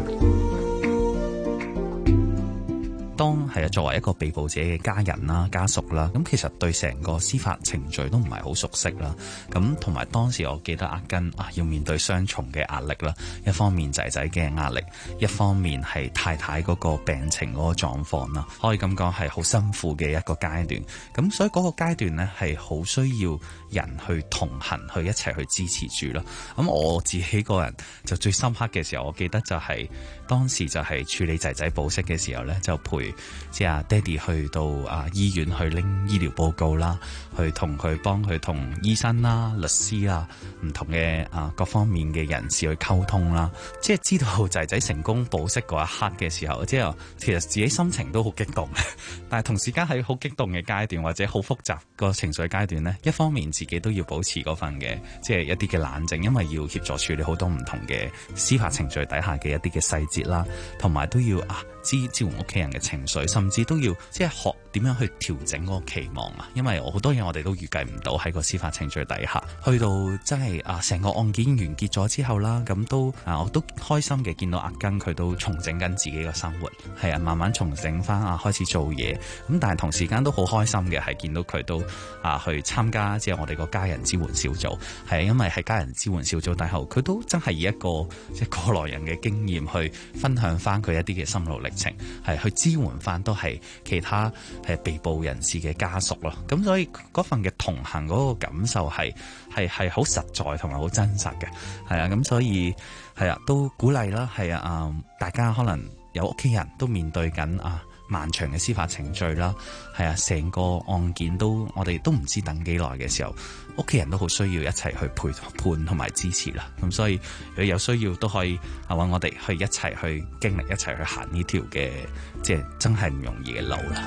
當係作為一個被捕者嘅家人啦、家屬啦，咁其實對成個司法程序都唔係好熟悉啦。咁同埋當時我記得阿根要面對雙重嘅壓力啦，一方面仔仔嘅壓力，一方面係太太嗰個病情嗰個狀況啦，可以咁講係好辛苦嘅一個階段。咁所以嗰個階段呢係好需要人去同行，去一齊去支持住啦。咁我自己個人就最深刻嘅時候，我記得就係當時就係處理仔仔保釋嘅時候呢，就陪即係阿爹哋去到醫院去拎醫療報告啦，去同佢幫佢同醫生啦、律師啦、唔同嘅各方面嘅人士去溝通啦。即係知道仔仔成功保釋嗰一刻嘅時候，即係其實自己心情都好激動，但係同時間喺好激動嘅階段或者好複雜個情緒階段呢，一方面自己都要保持嗰份嘅即係一啲嘅冷靜，因為要協助處理好多唔同嘅司法程序底下嘅一啲嘅細節啦，同埋都要支援屋企人嘅情緒，甚至都要即係學點樣去調整嗰個期望啊！因為好多嘢我哋都預計唔到喺個司法程序底下，去到真係成個案件完結咗之後啦，咁都我都開心嘅見到阿根佢都重整緊自己嘅生活，係慢慢重整翻開始做嘢。咁但係同時間都好開心嘅係見到佢都去參加即係我哋個家人支援小組，係因為喺家人支援小組底下，佢都真係以一個即係過來人嘅經驗去分享翻佢一啲嘅心路歷程，係去支援翻都係其他被捕人士嘅家屬咯。咁所以嗰份嘅同行嗰個感受係好實在同埋好真實嘅，係啊。咁所以係啊，都鼓勵啦，係啊，大家可能有屋企人都面對緊漫長嘅司法程序啦，係啊，成個案件都我哋都唔知等幾耐嘅時候，屋企人都好需要一齊去陪伴同埋支持啦。咁所以如果有需要都可以揾我哋去一齊去經歷，一齊去行呢條嘅即係真係唔容易嘅路啦。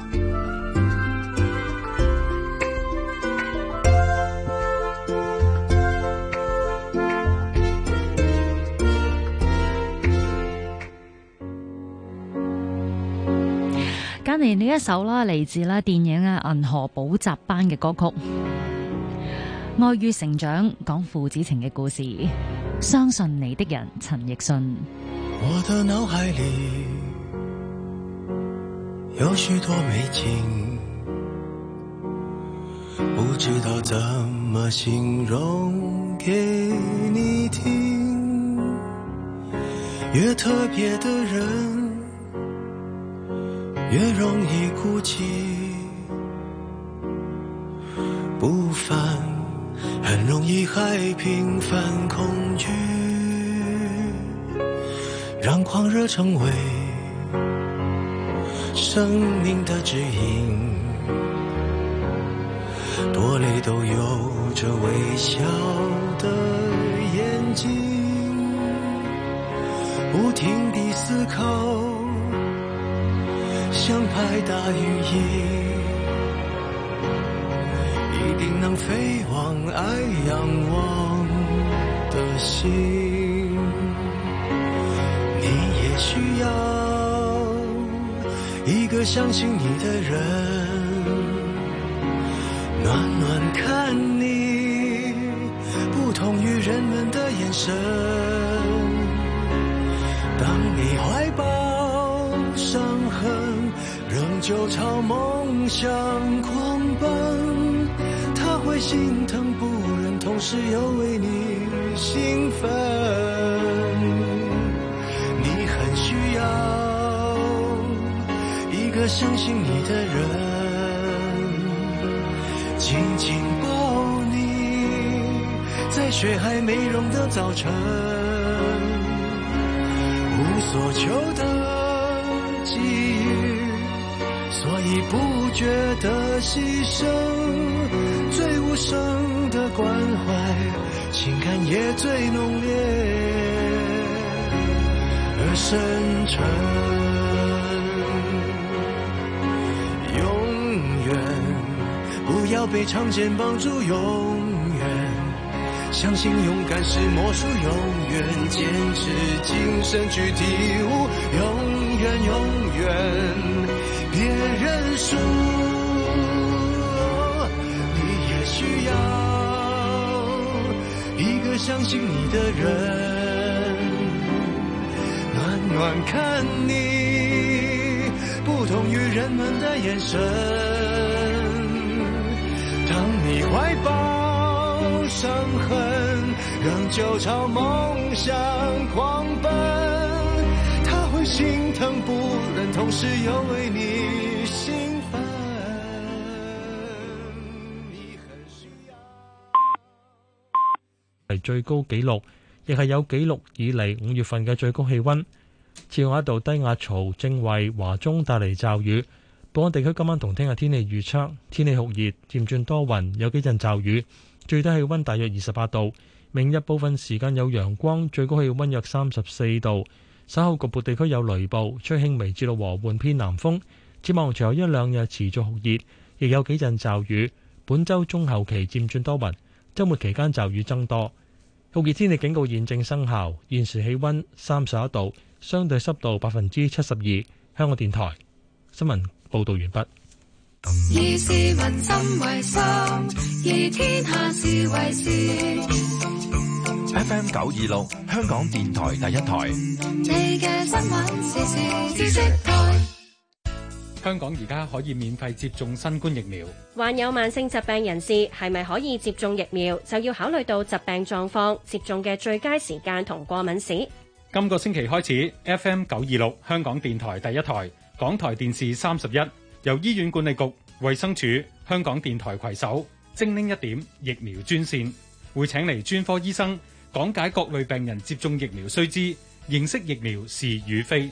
近年呢一首啦，嚟自啦電影《銀河補習班》嘅歌曲，愛與成長，講父子情嘅故事。相信你的人，陳奕迅。
我的腦海裡有許多美景，不知道怎麼形容給你聽。越特別的人越容易孤寂，不凡很容易害平凡恐懼，讓狂熱成為生命的指引，多累都有着微笑的眼睛，不停地思考，像拍打羽翼，一定能飛往愛仰望的心。你也需要一個相信你的人，暖暖看你，不同於人們的眼神。當你懷抱傷痕，仍舊朝夢想狂奔，他會心疼不忍，同時又為你興奮。你很需要一個相信你的人，緊緊抱你，在在雪还没融的早晨，无所求的际遇，所以不觉得牺牲，最无声的关怀，情感也最浓烈而深沉。永远不要被长剑绑住，永远相信勇敢是魔术，永远坚持精神去体悟，永远永远别认输。你也需要一个相信你的人，暖暖看你，不同于人们的眼神。当你怀抱伤痕，仍旧朝梦想狂奔，他会心疼不忍，同時又為你興奮。
係最高紀錄，亦係有紀錄以嚟5月份嘅最高氣溫。此外，一道低壓槽正為華中帶嚟驟雨。本港地區今晚同聽日天氣預測：天氣酷熱，漸轉多雲，有幾陣驟雨，最低氣溫大約28度。明日部分時間有陽光，最高氣溫約34度。稍後局部地區有雷暴，吹輕微至到和緩偏南風。展望隨後一兩日持續酷熱，亦有幾陣驟雨。本週中後期漸轉多雲，週末期間驟雨增多。酷熱天氣警告現正生效，現時氣溫31度，相對濕度72%。香港電台新聞報道完畢。
以市民心為心，以天下事為事。
FM 926，香港電台第一台。
你嘅新聞時事知識台。
香港而家可以免費接種新冠疫苗。
患有慢性疾病人士係咪可以接種疫苗，就要考慮到疾病狀況、接種嘅最佳時間同過敏史。
今個星期開始 ，FM 926香港電台第一台、港台電視31，由醫院管理局、衛生署、香港電台攜手，精靈一點疫苗專線，會請嚟專科醫生講解各類病人接種疫苗須知，認識疫苗是與非。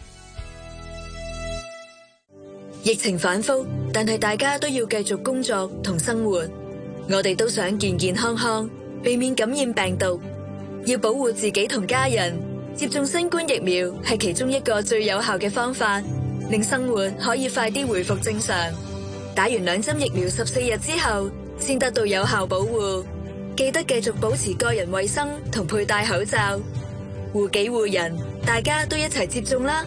疫情反覆，但係大家都要繼續工作同生活。我哋都想健健康康，避免感染病毒。要保護自己同家人，接種新冠疫苗係其中一個最有效嘅方法，令生活可以快啲回復正常。打完2針疫苗14日之後，先得到有效保護。記得繼續保持個人衛生同佩戴口罩，護己護人，大家都一齊接種啦！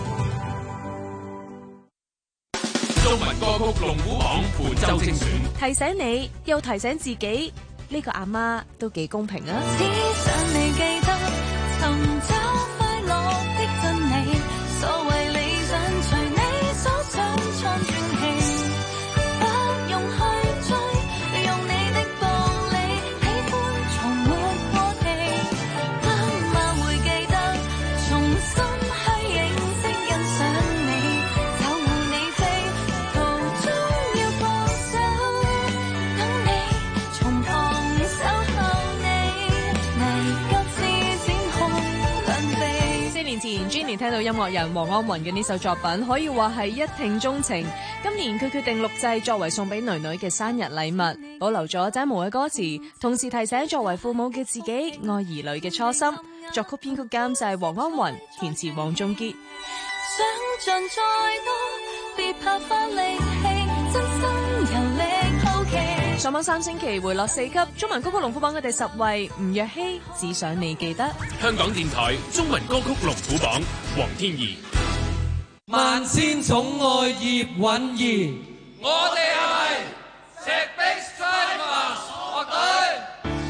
中文歌曲龍虎榜本周精選，
提醒你又提醒自己，呢個阿媽都幾公平啊！
只想你記得尋找快樂的真理，所謂理想隨你所想創傳奇，不用去追，用你的暴力，喜歡從沒過期，媽媽會記得重新去認識欣賞你，守護你飛途中要放手，等你從旁守候你，危急時展開兩臂。
4年前 Jenny 聽到音樂人黃安雲嘅呢首作品，可以話係一聽鐘情。今年佢決定錄製作為送俾女女嘅生日禮物，保留咗仔模嘅歌詞，同時提醒作為父母嘅自己愛兒女嘅初心。作曲編曲監製黃安雲，填詞黃仲傑。
想盡再多，別怕花力氣，真心有力好奇。
上網3星期回落4級，中文歌曲龍虎榜嘅第10位，吳若希只想你記得。
香港電台中文歌曲龍虎榜，黃天怡。
萬千寵愛葉韻儀，我哋係石壁 Strikers 樂隊。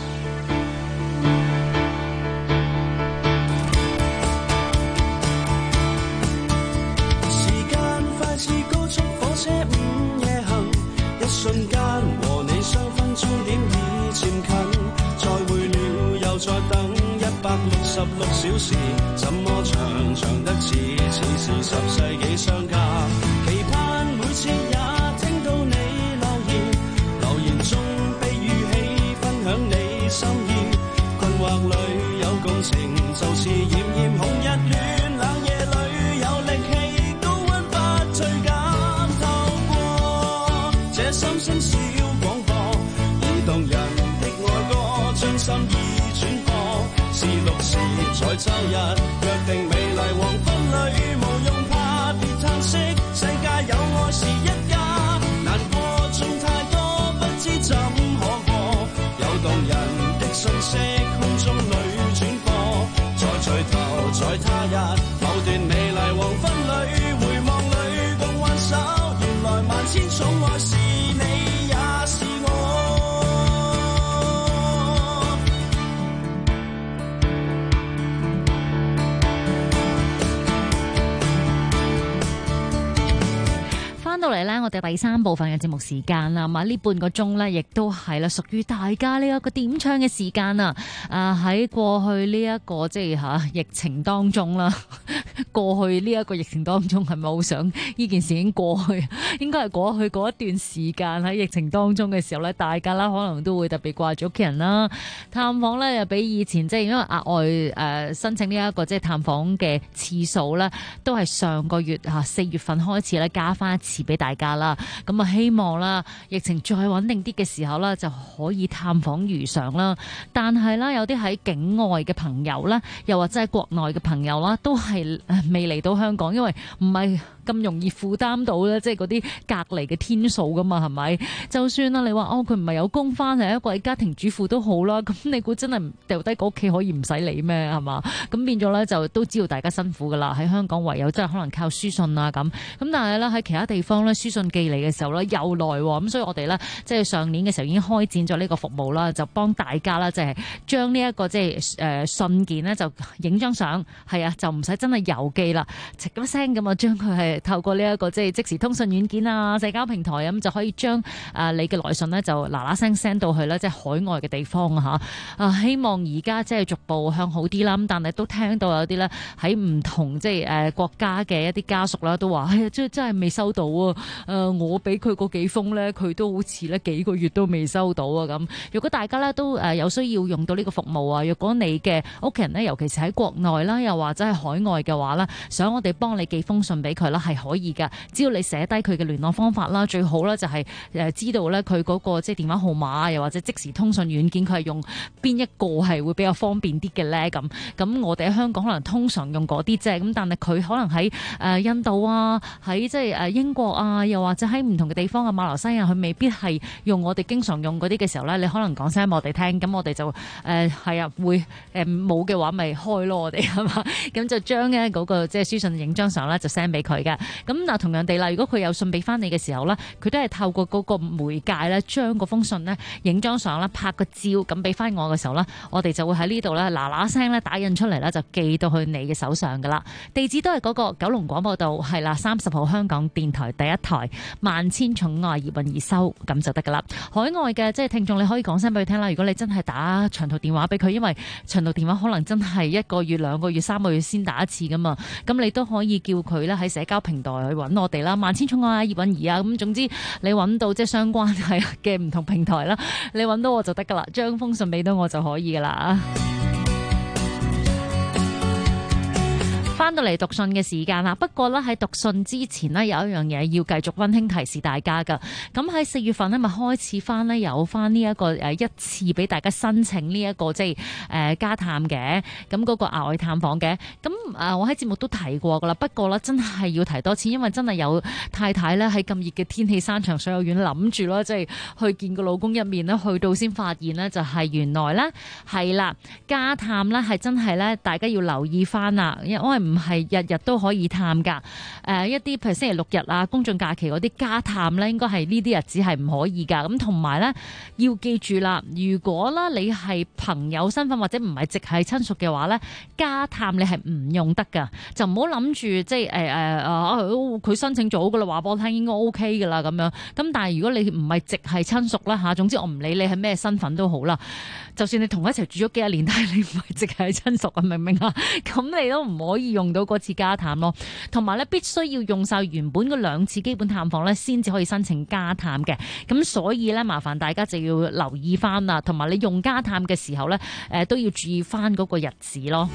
時間快似高速火車午夜行，一瞬間和你相分終點已漸近，再會了又再等166小時，怎麼長長得似是10世紀相隔，期盼每次也聽到你留言中被語氣分享你心意， 裏有共情，就是炎炎紅日暖冷夜裏有力氣，高溫不退減。透過這心聲小廣播，移動人的愛歌，將心意轉播。是綠時在秋日，約定美麗黃昏裏，無用怕別嘆息，世界有愛是一家。難過總太多，不知怎可過，有動人的訊息，空中裏轉播。再聚頭在他日，某段美麗黃昏裏，回望裏共挽手，原來萬千寵愛是你也是我。
翻到嚟呢，我哋第三部分嘅節目時間啦，咁呢半個鐘呢，亦都係啦，屬於大家呢一個點唱嘅時間啊！喺過去呢一個即係疫情當中啦，過去呢一個疫情當中係咪好想呢件事已經過去？應該係過去嗰一段時間喺疫情當中嘅時候呢，大家啦可能都會特別掛住屋企人啦，探訪呢又比以前即係因為額外申請呢一個即係探訪嘅次數呢，都係上個月4月份開始咧加翻一次俾大家啦，咁啊希望啦，疫情再穩定啲嘅時候啦，就可以探訪如常啦。但係啦，有啲喺境外嘅朋友啦，又或者係國內嘅朋友啦，都係未嚟到香港，因為唔係咁容易負擔到咧，即係嗰啲隔離嘅天數噶嘛，係咪？就算啦，你話佢唔係有工翻，係一個家庭主婦都好啦，咁你估真係掉低個屋企可以唔使理咩？係嘛？咁變咗咧就都知道大家辛苦噶啦，喺香港唯有真係可能靠書信啊咁但係咧喺其他地方咧書信寄嚟嘅時候咧又耐喎，咁所以我哋咧即係上年嘅時候已經開展咗呢個服務啦，就幫大家啦，就係將呢一個即係信件咧就影張相，係啊，就唔使真係郵寄啦，直咁聲咁啊將佢係透過呢一個即係即時通訊軟件啊、社交平台咁就可以將你嘅來信咧就嗱嗱聲 send 到去咧即係海外嘅地方希望而家即係逐步向好啲啦，咁但係都聽到有啲咧喺唔同即係國家嘅一啲家屬啦都話真係未收到啊！我俾佢嗰幾封咧，佢都好似咧幾個月都未收到啊咁。如果大家咧都有需要用到呢個服務啊，若果你嘅屋企人咧，尤其是喺國內啦，又或者係海外嘅話咧，想我哋幫你寄封信俾佢啦，係可以噶。只要你寫低佢嘅聯絡方法啦，最好咧就係知道咧佢嗰個即係電話號碼，又或者即時通訊軟件，佢係用邊一個係會比較方便啲嘅咧咁。咁我哋喺香港可能通常用嗰啲啫，咁但係佢可能喺印度啊，喺即係英國啊，又或者喺唔同嘅地方啊，馬來西亞，佢未必係用我哋經常用嗰啲嘅時候咧，你可能講聲我哋聽，咁我哋就係啊會冇嘅話咪開咯，我哋係嘛，咁就將咧嗰個即係書信影張相咧就 send 俾佢嘅。咁嗱同樣地啦，如果佢有信俾翻你嘅時候咧，佢都係透過嗰個媒介咧，將嗰封信咧影張相啦，拍個照咁俾翻我嘅時候咧，我哋就會喺呢度咧嗱嗱聲咧打印出嚟咧，就寄到去你嘅手上噶啦。地址都係嗰個九龍廣播道係啦，30號香港電台第一台萬千寵愛葉韻儀收咁就得噶啦。海外嘅即係聽眾，你可以講聲俾佢聽啦。如果你真係打長途電話俾佢，因為長途電話可能真係1個月、2個月、3個月先打一次噶嘛，咁你都可以叫佢咧喺社交平台去揾我哋啦。萬千寵愛葉韻儀啊，咁總之你揾到即係相關係嘅唔同平台啦，你揾到我就得噶啦，將封信俾到我就可以噶啦。翻到嚟讀信嘅時間啦，不過咧喺讀信之前呢，有一樣嘢要繼續溫馨提示大家噶。咁喺4月份呢，咪開始翻呢，有翻呢一個一次俾大家申請呢一個即係家探嘅，咁嗰個額外探訪嘅。咁我喺節目都提過噶啦，不過咧真係要提多次，因為真係有太太咧喺咁熱嘅天氣山長水有遠諗住啦，即係去見個老公一面呢，去到先發現呢，就係原來咧係啦家探咧係真係咧大家要留意翻啦，因為唔係日日都可以探㗎，一啲譬如星期6日啊、公眾假期嗰啲家探咧，應該係呢啲日子係唔可以㗎。咁同埋咧，要記住啦，如果啦你係朋友身份或者唔係直系親屬嘅話咧，家探你係唔用得㗎，就唔好諗住即係佢申請咗㗎啦，話俾我聽應該 OK 㗎啦咁樣。咁但係如果你唔係直系親屬啦嚇，總之我唔理你係咩身份都好啦。 就算你同佢一齊住咗幾十年，但係你唔係直係親屬啊，明唔明啊？咁你都唔可以用到嗰次家探咯。同埋咧，必須要用晒原本嗰2次基本探訪咧，先至可以申請家探嘅。咁所以咧，麻煩大家就要留意翻啦，同埋你用家探嘅時候咧，都要注意翻嗰個日子咯。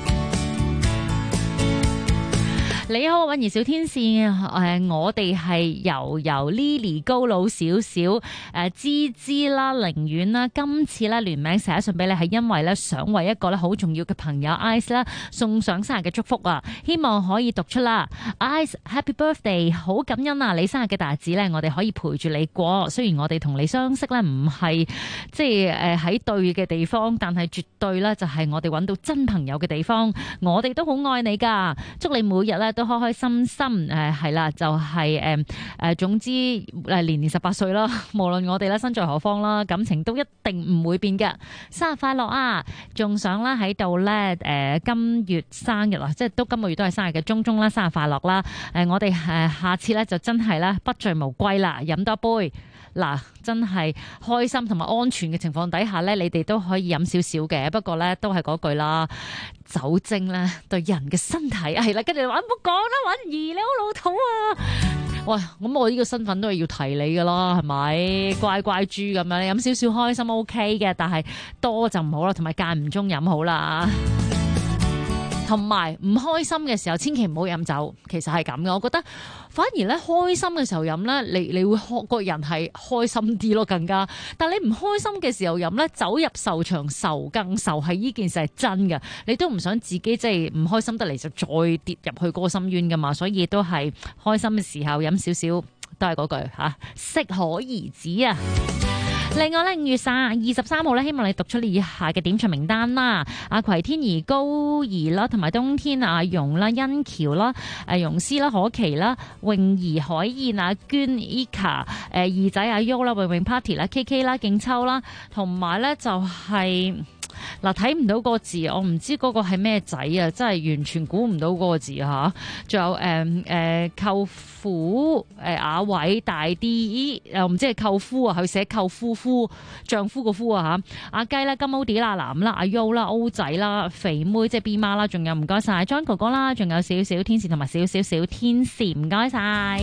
你好，韻兒小天使，我哋係由 Lily 高佬少少，芝芝啦、寧遠啦，今次咧聯名寫信俾你，係因為咧想為一個咧好重要嘅朋友 Ice 啦送上生日嘅祝福啊，希望可以讀出啦。Ice Happy Birthday， 好感恩啊！你生日嘅大日子咧，我哋可以陪住你過。雖然我哋同你相識咧唔係即係喺對嘅地方，但係絕對咧就係我哋揾到真朋友嘅地方。我哋都好愛你噶，祝你每日咧都開開心心，係啦，就係總之年年18歲啦，無論我哋咧身在何方啦，感情都一定唔會變嘅。生日快樂啊！仲想啦喺度咧今月生日啊，即係都今個月都係生日嘅中啦，生日快樂啦！我哋下次咧就真係咧不醉無歸啦，飲多杯。嗱，真係開心同埋安全嘅情況底下咧，你哋都可以飲少少嘅。不過咧，都係嗰句啦，酒精咧對人嘅身體係啦。跟住話唔好講啦，韻兒你好老土啊！喂，咁我呢個身份都係要提你噶啦，係咪？乖乖豬咁樣，你飲少少開心 OK 嘅，但係多就唔好啦，同埋間唔中飲好啦。同埋唔開心嘅時候，千祈唔好飲酒。其實係咁嘅，我覺得反而咧開心嘅時候飲咧，你會個人係開心啲咯，更加。但係你唔開心嘅時候飲咧，走入愁場愁更愁，係呢件事係真嘅。你都唔想自己即係唔開心得嚟就再跌入去嗰個深淵噶嘛，所以都係開心嘅時候飲少少，都係嗰句嚇，適可而止啊！另外咧，5月23號咧，希望你讀出以下嘅點唱名單啦。阿葵天兒、高兒啦，同埋冬天阿容啦、欣喬啦、容思啦、可琪啦、泳兒、海燕、阿娟、Eka、二仔阿 U 啦、泳泳 Party 啦、KK 啦、勁秋啦，同埋咧就係、嗱，睇唔到個字，我唔知嗰個係咩仔啊！真係完全估唔到嗰個字嚇。仲有舅父阿偉大啲，又唔知係舅父啊，佢寫舅夫丈夫個夫啊嚇。阿雞啦、金毛啲啦、男啦、阿 U 啦、歐仔啦、肥妹即係 B 媽啦，仲有唔該晒 John 哥哥啦，仲有少少天使同埋少少小天使，唔該晒。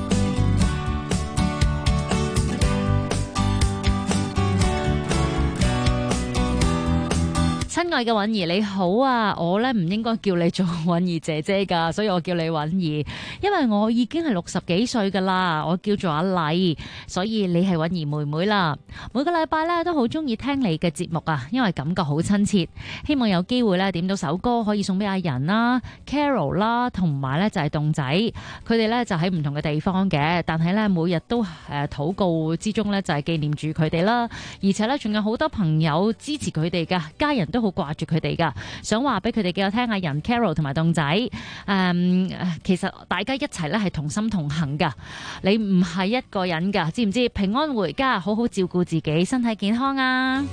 親愛嘅韻兒你好啊，我咧唔應該叫你做韻兒姐姐噶，所以我叫你韻兒，因為我已經係60幾歲噶啦，我叫做阿麗，所以你係韻兒妹妹啦。每個禮拜咧都好中意聽你嘅節目啊，因為感覺好親切。希望有機會咧點到首歌可以送俾阿仁啦、Carol 啦，同埋咧就係棟仔，佢哋咧就喺唔同嘅地方嘅，但係咧每日都禱告之中咧就係紀念住佢哋啦，而且咧仲有好多朋友支持佢哋噶，家人都好掛住佢哋噶，想話俾佢哋嘅我聽，阿仁 Carol 同埋棟仔，其實大家一齊咧係同心同行噶，你唔係一個人噶，知唔知？平安回家，好好照顧自己，身體健康啊！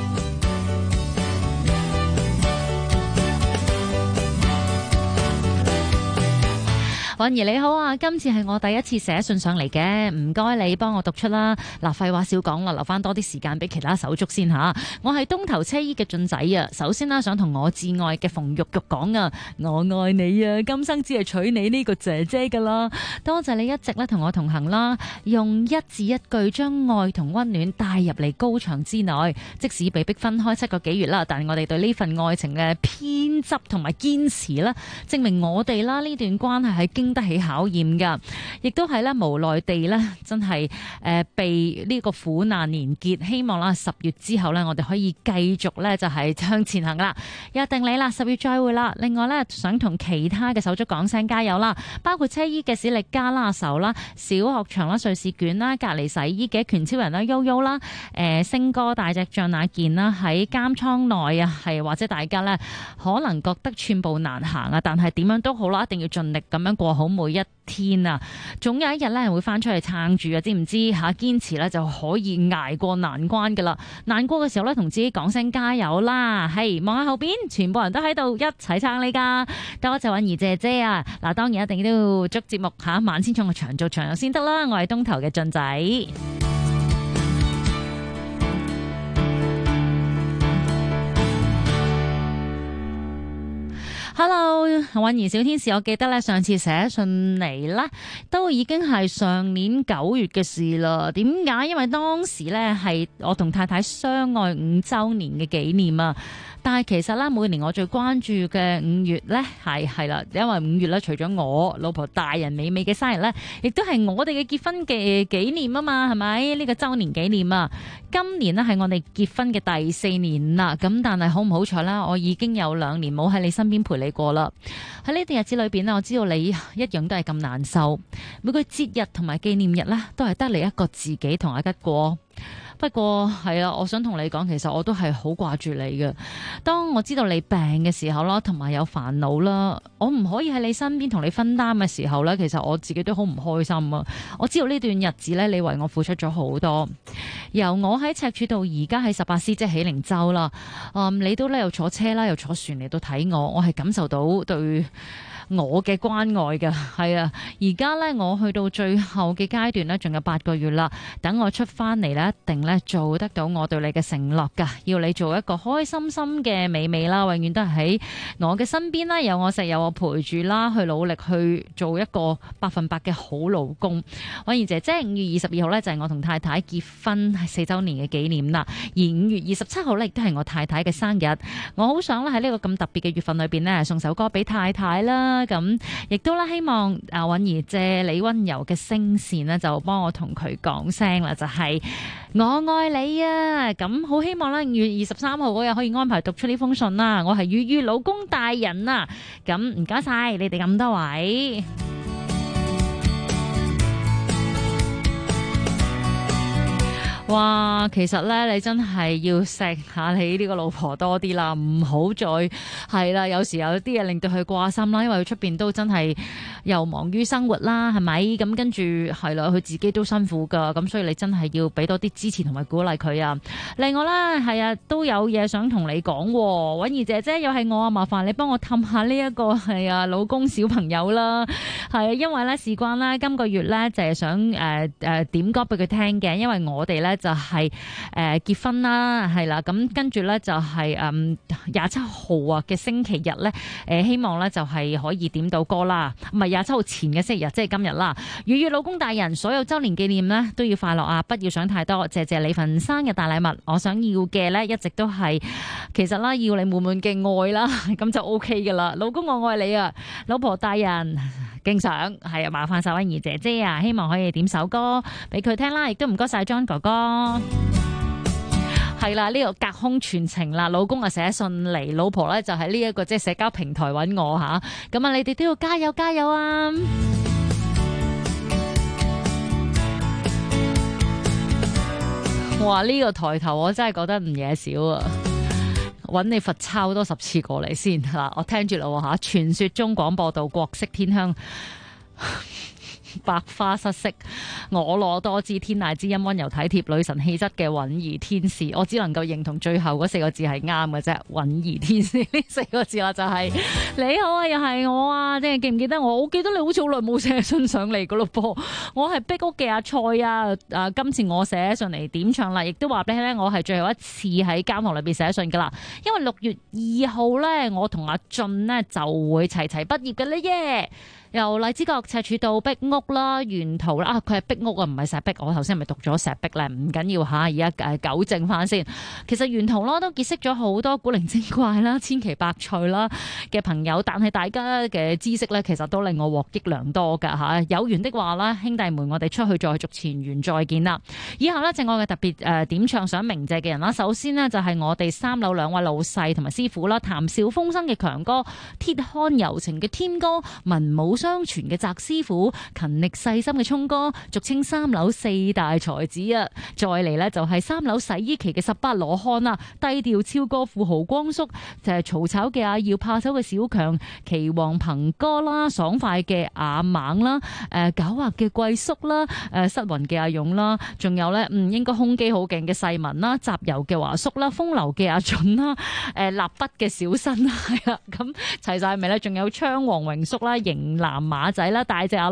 韻兒你好啊，今次係我第一次寫信上嚟嘅，唔該你幫我讀出啦。嗱，廢話少講啦，留翻多啲時間俾其他手足先吓。我係東頭車衣嘅俊仔啊，首先啦，想同我至愛嘅馮玉玉講啊，我愛你啊，今生只係娶你呢個姐姐噶啦。多謝你一直咧同我同行啦，用一字一句將愛同溫暖帶入嚟高牆之內。即使被逼分開7個幾月啦，但係我哋對呢份愛情嘅偏執同埋堅持啦，證明我哋啦呢段關係係經得起考驗噶，亦都係咧無奈地咧，真係被呢個苦難連結。希望啦10月之後咧，我哋可以繼續咧就係向前行啦。約定你啦，10月再會啦。另外咧，想同其他嘅手足講聲加油啦，包括車衣嘅史力加啦、手啦、小學長啦、瑞士卷啦、隔離洗衣嘅拳超人啦、悠悠啦、星哥大隻象那健啦，喺監倉內啊，係或者大家咧可能覺得寸步難行啊，但係點樣都好啦，一定要盡力咁樣過好每一天啊！總有一日咧會翻出去撐住啊，知唔知吓？堅持咧就可以捱過難關噶啦。難過嘅時候咧，同自己講聲加油啦！係望下後邊，全部人都喺度一齊撐你噶。多謝韻兒姐姐啊！嗱，當然一定都要祝節目吓萬千寵嘅長做長有先得啦。我係東頭嘅俊仔。 Hello， 允兒小天使，我記得咧上次寫信嚟咧，都已經係上年9月嘅事啦。點解？因為當時咧係我同太太相愛5週年嘅紀念啊。但係其實咧，每年我最關注嘅5月咧係啦，因為5月咧除咗我老婆大人美美嘅生日咧，亦都係我哋嘅結婚嘅紀念啊嘛，係咪？呢個週年紀念啊，今年呢係我哋結婚嘅第4年啦。咁但係好唔好彩啦，我已經有2年冇喺你身邊陪你過啦。喺呢段日子裏邊呢，我知道你一樣都係咁難受。每個節日同埋紀念日呢，都係得你一個自己同阿吉過。不過係啊，我想同你講，其實我都係好掛住你嘅。當我知道你病嘅時候啦，同埋有煩惱啦，我唔可以喺你身邊同你分擔嘅時候呢，其實我自己都好唔開心啊。我知道呢段日子呢，你為我付出咗好多。由我喺赤柱到而家喺18C，即係喜靈洲啦。你都咧又坐車啦，又坐船嚟到睇我係感受到對我嘅關愛嘅。係啊，而家呢，我去到最後嘅階段呢，仲有8個月啦。等我出翻嚟呢，一定呢做得到我對你嘅承諾噶，要你做一個開心心嘅美美啦，永遠都係喺我嘅身邊啦，有我錫有我陪住啦，去努力去做一個100%嘅好老公。允兒姐姐5月22號呢，就係我同太太結婚4週年嘅紀念啦，而5月27號呢，亦都係我太太嘅生日。我好想咧喺呢個咁特別嘅月份裏邊呢，送首歌俾太太啦。咁亦都啦，希望允兒借你溫柔嘅聲線呢，就幫我同佢講聲啦，就係我愛你啊！咁好希望咧5月23號嗰日可以安排讀出呢封信啦。我係粵語老公大人啊！咁唔該晒你哋咁多位。哇，其實咧，你真係要錫下你呢個老婆多啲啦，唔好再係啦。有時有啲嘢令到佢掛心啦，因為佢出邊都真係又忙於生活啦，係咪？咁跟住係啦，佢自己都辛苦噶，咁所以你真係要俾多啲支持同埋鼓勵佢啊。另外啦，係啊，都有嘢想同你講。允兒姐姐又係我啊，麻煩你幫我氹下呢一個係啊老公小朋友啦。係啊，因為咧事關咧今個月咧就係想點歌俾佢聽嘅，因為我哋咧就係結婚啦，係啦，咁跟住咧就係27號啊嘅星期日咧，希望咧就係可以點到歌啦，唔係27號前嘅星期日，即係今日啦。粵語老公大人，所有週年紀念咧都要快樂啊，不要想太多，謝謝你份生日大禮物。我想要嘅咧一直都係，其實啦要你滿滿嘅愛啦，咁就 OK 噶啦。老公我愛你啊，老婆大人敬上，係啊，麻煩晒允兒姐姐啊，希望可以點首歌俾佢聽啦，亦都唔該晒 John 哥哥。係啦，呢個隔空傳情啦，老公啊寫信嚟，老婆咧就喺呢一個即係社交平台揾我吓，咁啊你哋都要加油加油啊！哇，呢個抬頭我真係覺得唔嘢少啊！揾你罰抄多10次過嚟先嗱，我聽住啦吓，傳說中廣播道國色天香。百花失色，婀娜多姿，天籟之音，溫柔體貼，女神氣質嘅允兒天使，我只能夠認同最後嗰4個字係啱嘅啫。允兒天使呢4個字啦，就係你好啊，又係我啊，即係記唔記得我？我記得你好似好耐冇寫信上嚟噶咯噃。我係壁屋嘅阿蔡啊，今次我寫信嚟點唱啦，亦都話俾你聽，我係最後一次喺監房裏邊寫信噶啦。因為6月2號咧，我同阿俊呢就會齊齊畢業嘅啦耶！由荔枝角赤柱到壁屋啦，沿途啦，佢係壁屋啊，唔係石壁。我頭先係咪讀咗石壁咧？唔緊要嚇，而家糾正翻先。其實沿途啦都結識咗好多古靈精怪啦、千奇百趣啦嘅朋友，但係大家嘅知識咧，其實都令我獲益良多㗎嚇。有緣的話啦，兄弟們，我哋出去再續前緣，再見啦。以下呢，正我嘅特別點唱想鳴謝嘅人啦。首先呢，就係我哋3樓2位老細同埋師傅啦，談笑風生嘅強哥，鐵漢柔情嘅添哥，文武相傳嘅翟師傅，勤力細心嘅聰哥，俗稱3樓4大才子啊！再嚟呢，就係3樓洗衣旗嘅18羅漢啊，低調超哥富豪光叔，就係嘈吵嘅阿耀，怕醜嘅小強，奇王鵬哥啦，爽快嘅阿猛啦，狡猾嘅貴叔啦，失魂嘅阿勇啦，仲有呢，應該胸肌好勁嘅細文啦，集郵嘅華叔啦，風流嘅阿準啦，立筆嘅小新係啊，咁齊晒未呢？仲有槍王榮叔啦，型男馬仔啦，大隻阿樂啦，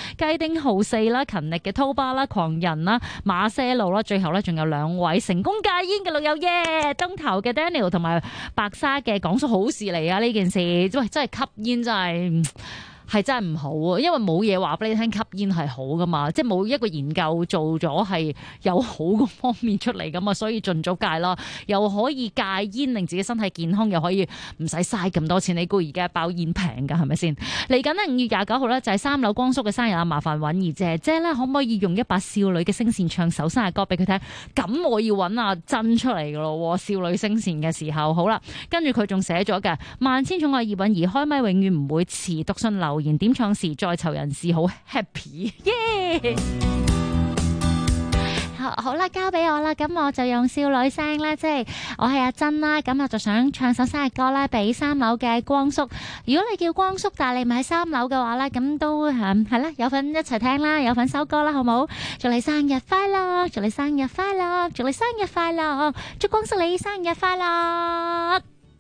雞丁號4啦，勤力嘅濤巴啦，狂人啦，馬些路啦，最後咧仲有2位成功戒煙嘅老友耶，東頭嘅 Daniel 同埋白沙嘅講述好事嚟啊！呢件事喂真係吸煙真係真係唔好啊，因為冇嘢話俾你聽吸煙係好噶嘛，即係冇一個研究做咗係有好個方面出嚟噶嘛，所以盡早戒啦，又可以戒煙令自己身體健康，又可以唔使嘥咁多錢。你估而家包煙平㗎係咪先？嚟緊呢5月29號咧就係3樓光叔嘅生日啊，麻煩允兒姐姐咧可唔可以用一把少女嘅聲線唱首生日歌俾佢聽？咁我要揾阿珍出嚟噶咯，少女聲線嘅時候好啦，跟住佢仲寫咗嘅萬千寵愛葉允兒開咪永遠唔會遲，讀信留言點唱時在囚人士好 happy 耶！好啦，交俾我啦，咁我就用少女聲啦，即係我係阿珍啦，咁我就想唱首生日歌啦，俾3樓嘅光叔。如果你叫光叔，但係你唔喺3樓嘅話咧，咁都係啦，有份一齊聽啦，有份收歌啦，好冇？祝你生日快樂，祝你生日快樂，祝你生日快樂，祝光叔你生日快樂。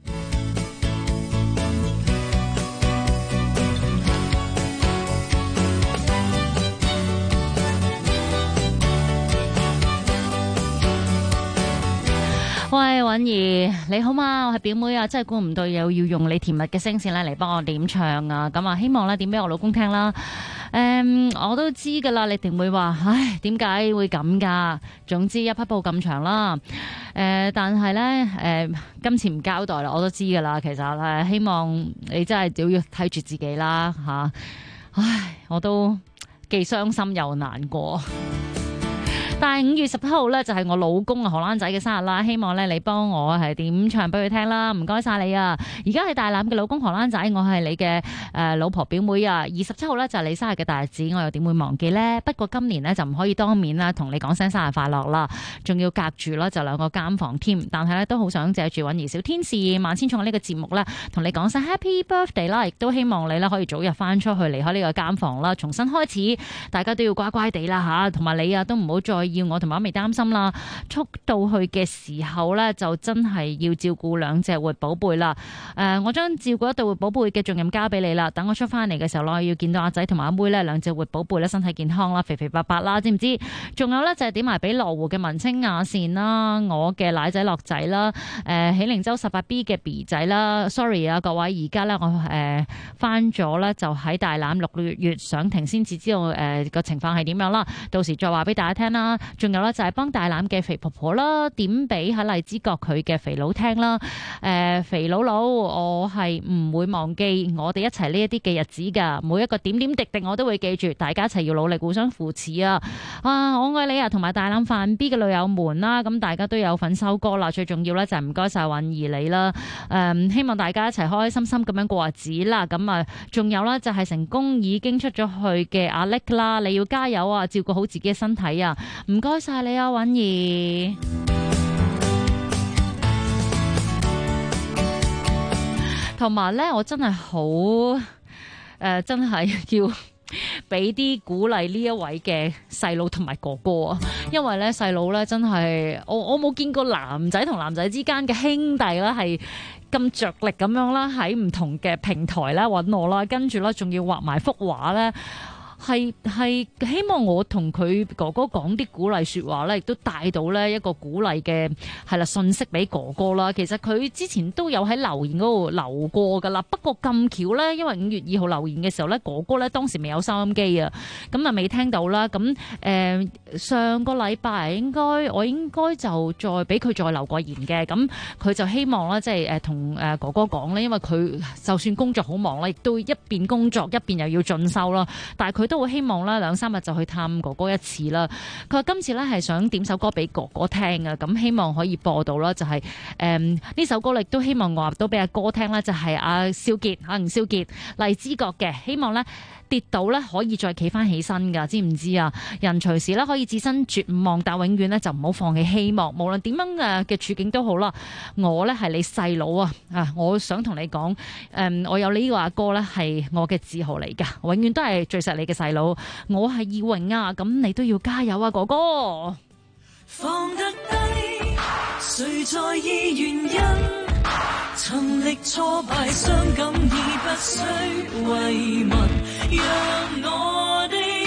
喂，允兒你好嘛？我係表妹啊，真係估唔到又要用你甜蜜嘅聲線咧嚟幫我點唱啊！咁啊，希望咧點俾我老公聽啦。我都知噶啦，你定會話，唉，點解會咁噶？總之一匹布咁長啦。但係咧，今次唔交代啦，我都知噶啦。其實希望你真係要睇住自己啦吓。唉，我都既傷心又難過。但係5月17號咧就係我老公荷蘭仔嘅生日啦，希望咧你幫我係點唱俾佢聽啦，唔該晒你啊！而家係大欖嘅老公荷蘭仔，我係你嘅老婆表妹啊。27號咧就係你生日嘅大日子，我又點會忘記呢？不過今年呢，就唔可以當面啦同你講聲生日快樂啦，仲要隔住啦就2個間房添。但係咧都好想借住允兒小天使萬千寵呢個節目咧，同你講聲 Happy Birthday 啦，亦都希望你咧可以早日翻出去離開呢個間房啦，重新開始，大家都要乖乖地啦吓，同埋你啊都唔好再要我同媽咪擔心啦，出到去嘅時候呢，就真係要照顧2隻活寶貝啦。我將照顧1對活寶貝嘅重任交俾你啦。等我出翻嚟嘅時候，我要見到阿仔同埋阿妹呢，2隻活寶貝呢，身體健康啦，肥肥白白啦，知唔知？仲有呢，就係點埋俾羅湖嘅文清雅善啦，我嘅奶仔樂仔啦，喜靈洲18B 嘅 B 仔啦。Sorry 啊，各位，而家呢，我翻咗呢，就喺大欖6月上庭先至知道個情況係點樣啦。到時再話俾大家聽啦。仲有咧就係幫大欖嘅肥婆婆啦，點俾喺荔枝角佢嘅肥佬聽啦。肥佬佬，我係唔會忘記我哋一齊呢一啲嘅日子噶，每一個點點滴滴我都會記住，大家一齊要努力互相扶持啊！我愛你啊，同埋大欖飯 B 嘅女友們啦，咁大家都有份收歌啦。最重要咧就係唔該晒允兒你啦。希望大家一齊開開心心咁樣過日子啦。咁啊，仲有啦就係成功已經出咗去嘅阿叻啦，你要加油啊，照顧好自己嘅身體啊！唔該晒你啊，允兒。同埋咧，我真係好真係要俾啲鼓勵呢一位嘅細佬同埋哥哥啊，因為咧細佬咧真係我冇見過男仔同男仔之間嘅兄弟啦，係咁着力咁樣啦，喺唔同嘅平台啦揾我啦，跟住咧仲要畫埋幅畫咧。係希望我同佢哥哥講啲鼓勵說話咧，亦都帶到咧一個鼓勵嘅係啦信息俾哥哥啦。其實佢之前都有喺留言嗰度留過噶啦，不過咁巧咧，因為5月2號留言嘅時候咧，哥哥咧當時未有收音機啊，咁啊未聽到啦。咁上個禮拜我應該就再俾佢再留過言嘅，咁佢就希望咧即係同哥哥講咧，因為佢就算工作好忙啦，亦都一邊工作一邊又要進修啦，但係佢都會希望啦2-3日就去探哥哥一次啦。佢話今次咧係想點首歌俾哥哥聽啊，咁希望可以播到啦，就係呢首歌亦都希望我話到俾阿哥聽啦，就係阿少傑吳少傑荔枝角嘅，希望咧跌倒咧可以再企翻起身噶，知唔知啊？人隨時咧可以置身絕望，但永遠咧就唔好放棄希望，無論點樣嘅處境都好啦。我咧係你細佬啊，我想同你講，我有呢個阿哥咧係我嘅自豪嚟噶，永遠都係最錫你嘅細佬。我係義榮啊，咁你都要加油啊，哥哥。
放得低，誰在意原因？尋歷挫敗，傷感已不需慰問，讓我的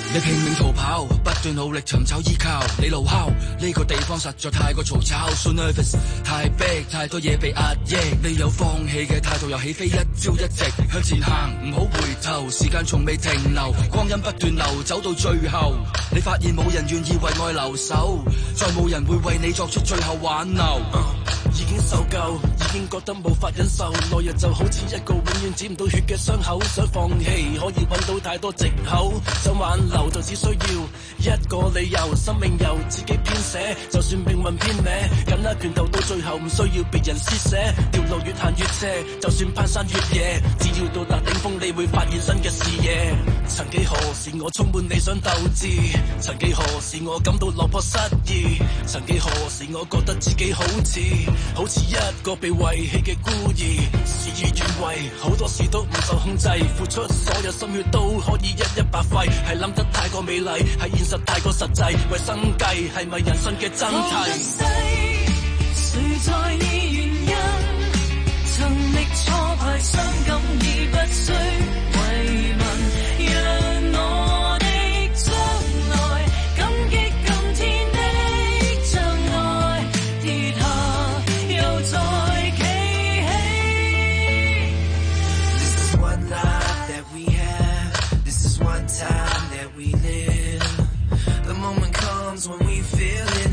你拼命逃跑，不斷努力尋找依靠，你怒敲呢個地方實在太過嘈吵 ，so nervous， 太逼，太多嘢被壓抑。你有放棄嘅態度，又起飛，一朝一夕向前行，唔好回頭，時間從未停留，光陰不斷流，走到最後，你發現冇人願意為愛留守，再冇人會為你作出最後挽留。
已經受夠，已經覺得無法忍受，內日就好似一個永遠止唔到血嘅傷口，想放棄可以揾到太多藉口，想挽留就只需要一個理由，生命由自己編寫，就算命運偏歪，緊握拳頭到最後唔需要別人施捨，條路越行越斜，就算攀山越野，只要到達頂峰你會發現新嘅視野。曾幾何時我充滿理想鬥志，曾幾何時我感到落魄失意，曾幾何時我覺得自己好似一個被遺棄嘅孤兒，事與願違，好多事都唔受控制，付出所有心血都可以一白費，係諗得太過美麗，係現實太過實際，為生計係咪人生嘅真諦？
誰在意原因？曾歷挫敗傷感已不需慰問，讓我的將來感激今天的障礙，跌下又再企起。
This is one life that we have, this is one time that we live. The moment comes when we feeling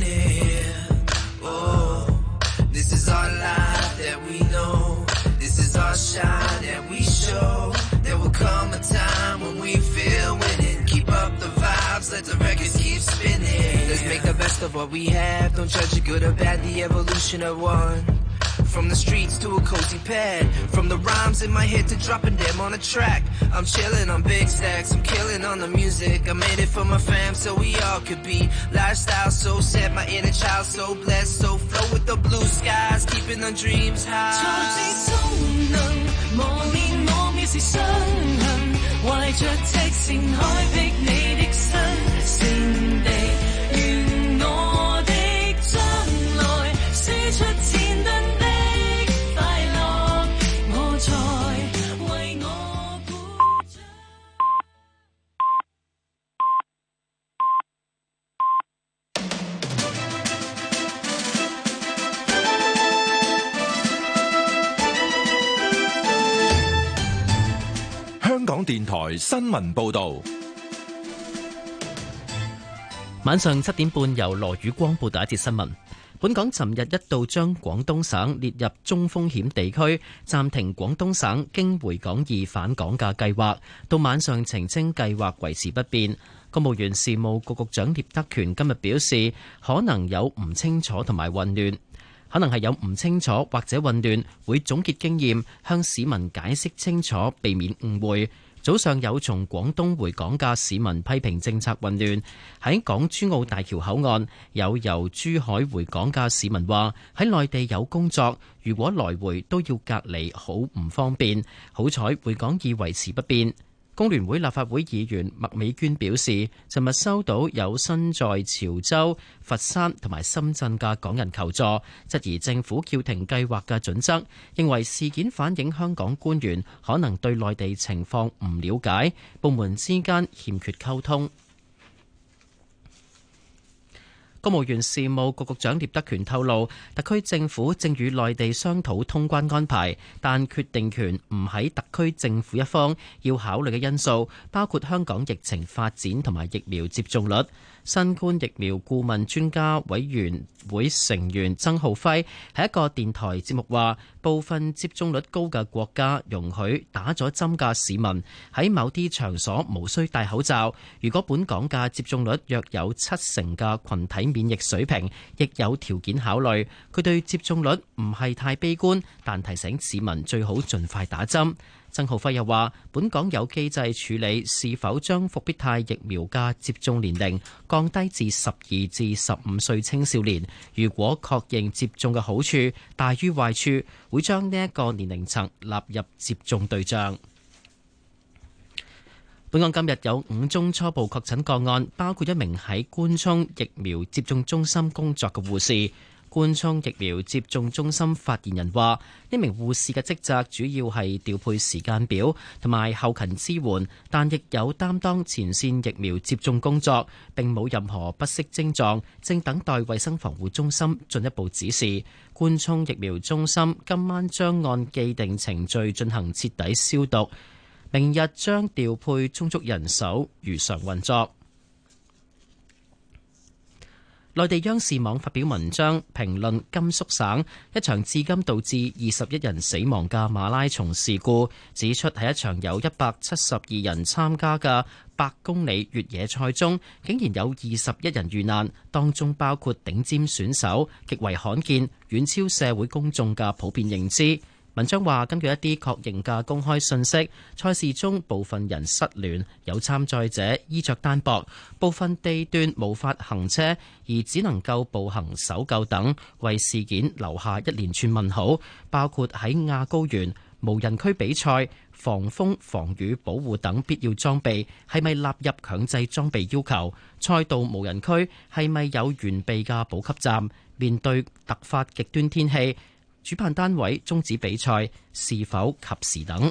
it. Oh, this is our life that we know. This is our shine that we show. There will come a time when we feel winning. Keep up the vibes, let the records keep spinning. Let's make the best of what we have. Don't judge it good or bad, the evolution of one. From the streets to a cozy pad, from the rhymes in my head to dropping them on a track. I'm chilling on big stacks, I'm killing on the music. I made it for my fam so we all could be. Lifestyle so set, my inner child so blessed. So flow with the blue skies, keeping the dreams high.
挫折中能磨練我藐視傷痕，懷着赤線開闢你的新勝地，願我的將來輸出前頓的快樂，我在為我鼓掌。
香港電台新聞報道，
晚上7點半由羅宇光報道一節新聞。本港尋日一度將廣東省列入中風險地區，暫停廣東省經回港易返港嘅計劃，到晚上澄清計劃維持不變。公務員事務局局長聶德權今日表示，可能有唔清楚同埋混亂。可能係有唔清楚或者混亂，會總結經驗，向市民解釋清楚，避免誤會。早上有從廣東回港嘅市民批評政策混亂。喺港珠澳大橋口岸，有由珠海回港嘅市民話喺內地有工作，如果來回都要隔離，好唔方便。好彩回港易維持不變。工聯會立法會議員麥美娟表示，尋日收到有身在潮州、佛山同埋深圳嘅港人求助，質疑政府叫停計劃嘅準則，認為事件反映香港官員可能對內地情況唔了解，部門之間欠缺溝通。公務員事務局局長聶德權透露，特區政府正與內地商討通關安排，但決定權唔喺特區政府一方，要考慮嘅因素包括香港疫情發展同埋疫苗接種率。新冠疫苗顧問專家委員會成員曾浩輝喺一個電台節目話，部分接種率高嘅國家容許打咗針嘅市民喺某啲場所無需戴口罩。如果本港嘅接種率約有70%嘅群體免疫水平，亦有條件考慮。佢對接種率唔係太悲觀，但提醒市民最好盡快打針。曾浩輝又話，本港有機制處理是否將復必泰疫苗嘅接種年齡降低至12至15歲青少年。如果確認接種嘅好處大於壞處，會將呢一個年齡層納入接種對象。本港今日有5宗初步確診個案，包括一名喺官涌疫苗接種中心工作嘅護士。 官涌疫苗接種中心發言人話：呢名護士嘅職責主要係調配時間表同埋後勤支援，但亦有擔當前線疫苗接種工作，並冇任何不適症狀，正等待衛生防護中心進一步指示。官涌疫苗中心今晚將按既定程序進行徹底消毒，明日將調配充足人手，如常運作。內地央視網發表文章評論甘肅省一場至今導致21人死亡嘅馬拉松事故，指出喺一場有172人參加嘅100公里越野賽中，竟然有21人遇難，當中包括頂尖選手，極為罕見，遠超社會公眾嘅普遍認知。文章話，根據一啲確認嘅公開信息，賽事中部分人失聯，有參賽者衣着單薄，部分地段無法行車，而只能夠步行搜救等，為事件留下一連串問號，包括喺亞高原無人區比賽，防風防雨保護等必要裝備係咪納入強制裝備要求？賽道無人區係咪有完備嘅補給站？面對突發極端天氣，主辦單位終止比賽是否及時等。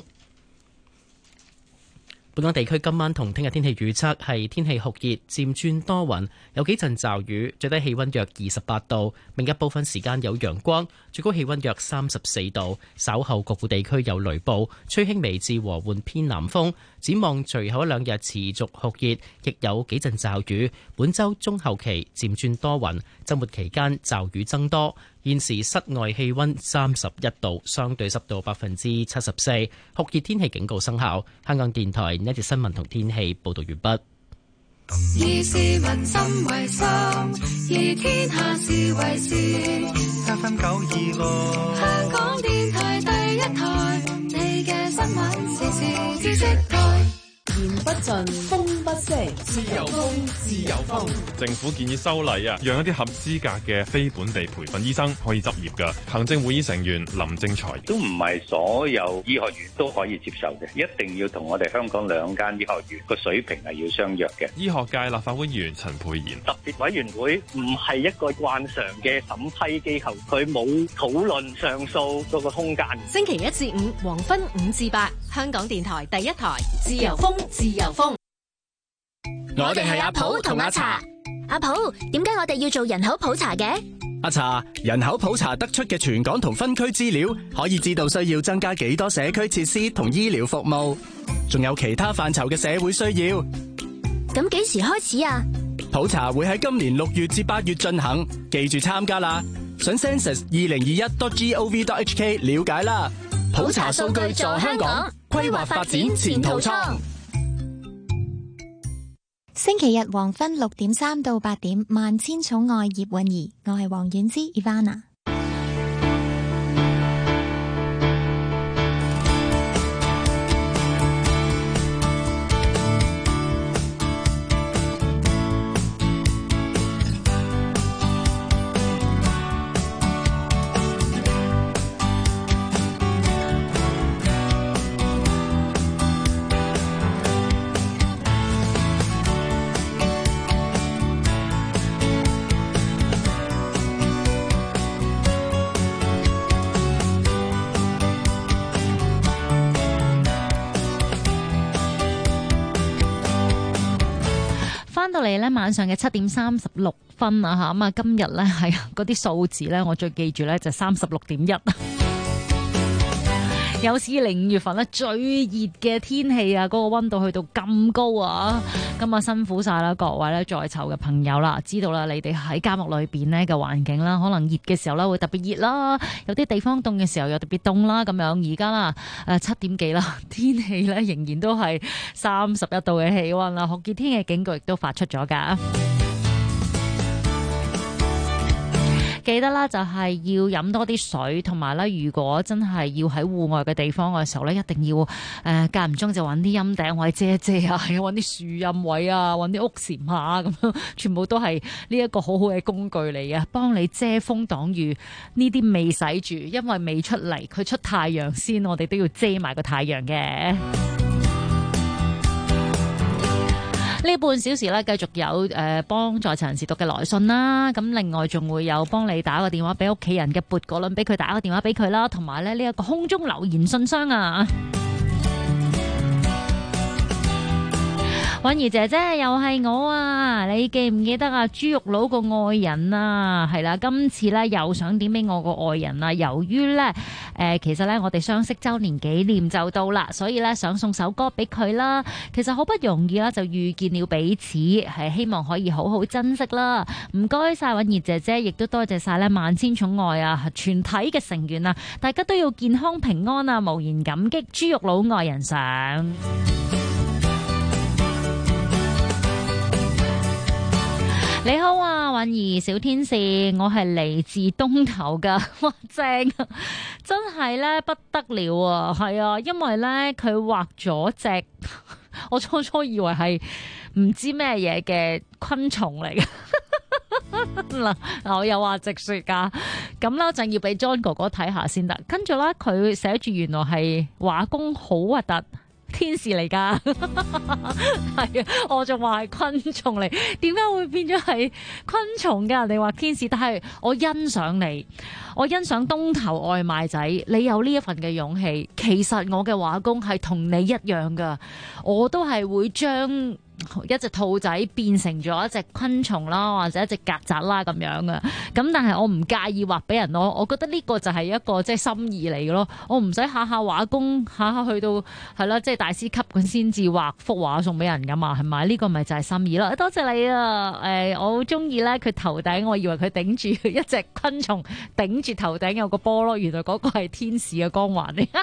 本港地區今晚同聽日天氣預測係天氣酷熱，漸轉多雲，有幾陣驟雨，最低氣溫約28度。明日部分時間有陽光，最高氣溫約34度。稍後局部地區有雷暴，吹輕微至和緩偏南風。展望隨後一兩日持續酷熱，亦有幾陣驟雨。本週中後期漸轉多雲，週末期間驟雨增多。現時室外氣溫31度，相對濕度74%，酷熱天氣警告生效。香港電台呢節新聞同天氣報道完畢。
以市民心為心，以天下事為事。FM 926，香港電台第一台，你嘅新聞時事知識台。
言不盡，風不息，自由風，自由風。
政府建議修例啊，讓一啲合資格嘅非本地培訓醫生可以執業㗎。行政會議成員林正財
都唔係所有醫學院都可以接受嘅，一定要同我哋香港兩間醫學院個水平係要相若嘅。
醫學界立法會議員陳沛然，
特別委員會唔係一個慣常嘅審批機構，佢冇討論上訴嗰個空間。
星期一至五黃昏5至8，香港電台第一台，自由風。自由風，
我哋係阿普同阿茶。
阿普，點解我哋要做人口普查嘅？
阿茶，人口普查得出嘅全港同分區資料，可以知道需要增加幾多社區設施同醫療服務，仲有其他範疇嘅社會需要。
咁幾時開始啊？
普查會喺今年6月至8月進行，記住參加啦！上 census2021.gov.hk 了解啦。普查數據助香港，規劃發展前途倉。
星期日黃昏6點3到8點，萬千寵愛葉韻儀，我係黃婉之 Ivana。
翻到嚟咧，晚上嘅7點36分啊嚇，咁啊今日咧係嗰啲數字咧，我最記住咧就36.1。有史以嚟5月份咧最熱嘅天氣啊，嗰個溫度去到咁高啊！咁啊辛苦晒啦，各位咧在囚嘅朋友啦，知道啦，你哋喺監獄裏邊咧嘅環境啦，可能熱嘅時候咧會特別熱啦，有啲地方凍嘅時候又特別凍啦，咁樣而家啦7點幾啦，天氣咧仍然都係31度嘅氣溫啦，酷熱天氣警告亦都發出咗㗎。記得啦，就係要飲多啲水，同埋咧，如果真係要喺戶外嘅地方嘅時候咧，一定要間唔中就揾啲陰頂位遮一遮啊，揾啲樹蔭位啊，揾啲屋檐下咁樣，全部都係呢一個好好嘅工具嚟嘅，幫你遮風擋雨。呢啲未洗住，因為未出嚟，佢出太陽先，我哋都要遮埋個太陽嘅。 呢半小時咧，繼續有幫在場人士讀嘅來信啦。咁另外仲會有幫你打個電話俾屋企人嘅撥個輪，俾佢打個電話俾佢啦。同埋咧呢一個空中留言信箱啊。允兒姐姐又係我啊！你記唔記得啊？豬肉佬個愛人啊，係啦，今次咧又想點俾我個愛人啊。由於咧其實咧我哋相識週年紀念就到啦，所以咧想送首歌俾佢啦。其實好不容易啦，就遇見了彼此，係希望可以好好珍惜啦。唔該晒允兒姐姐，亦都多謝晒咧萬千寵愛啊，全體嘅成員啊，大家都要健康平安啊，無言感激。豬肉佬愛人上。你好啊，允兒小天使，我係嚟自東頭噶，哇正啊，真係咧不得了啊，係啊，因為咧佢畫咗隻，我初以為係唔知咩嘢嘅昆蟲嚟嘅，嗱我又話直說噶，咁啦就要俾 John 哥哥睇下先得，跟住咧佢寫住原來係畫工好核突。天使嚟噶，係啊！我仲話係昆蟲嚟，點解會變咗係昆蟲噶？人哋話天使，但係我欣賞你，我欣賞東頭外賣仔，你有呢一份嘅勇氣。其實我嘅畫工係同你一樣噶，我都係會將一隻兔仔變成咗一隻昆蟲啦，或者一隻曱甴啦咁樣嘅。咁但係我唔介意畫俾人咯，我覺得呢個就係一個即係心意嚟嘅咯。我唔使下下畫工，下下去到係啦，即係大師級咁先至畫幅畫送俾人噶嘛，係咪？呢個咪就係心意咯。多謝你啊！我好中意咧，佢頭頂，我以為佢頂住一隻昆蟲，頂住頭頂有個波咯，原來嗰個係天使嘅光環嚟。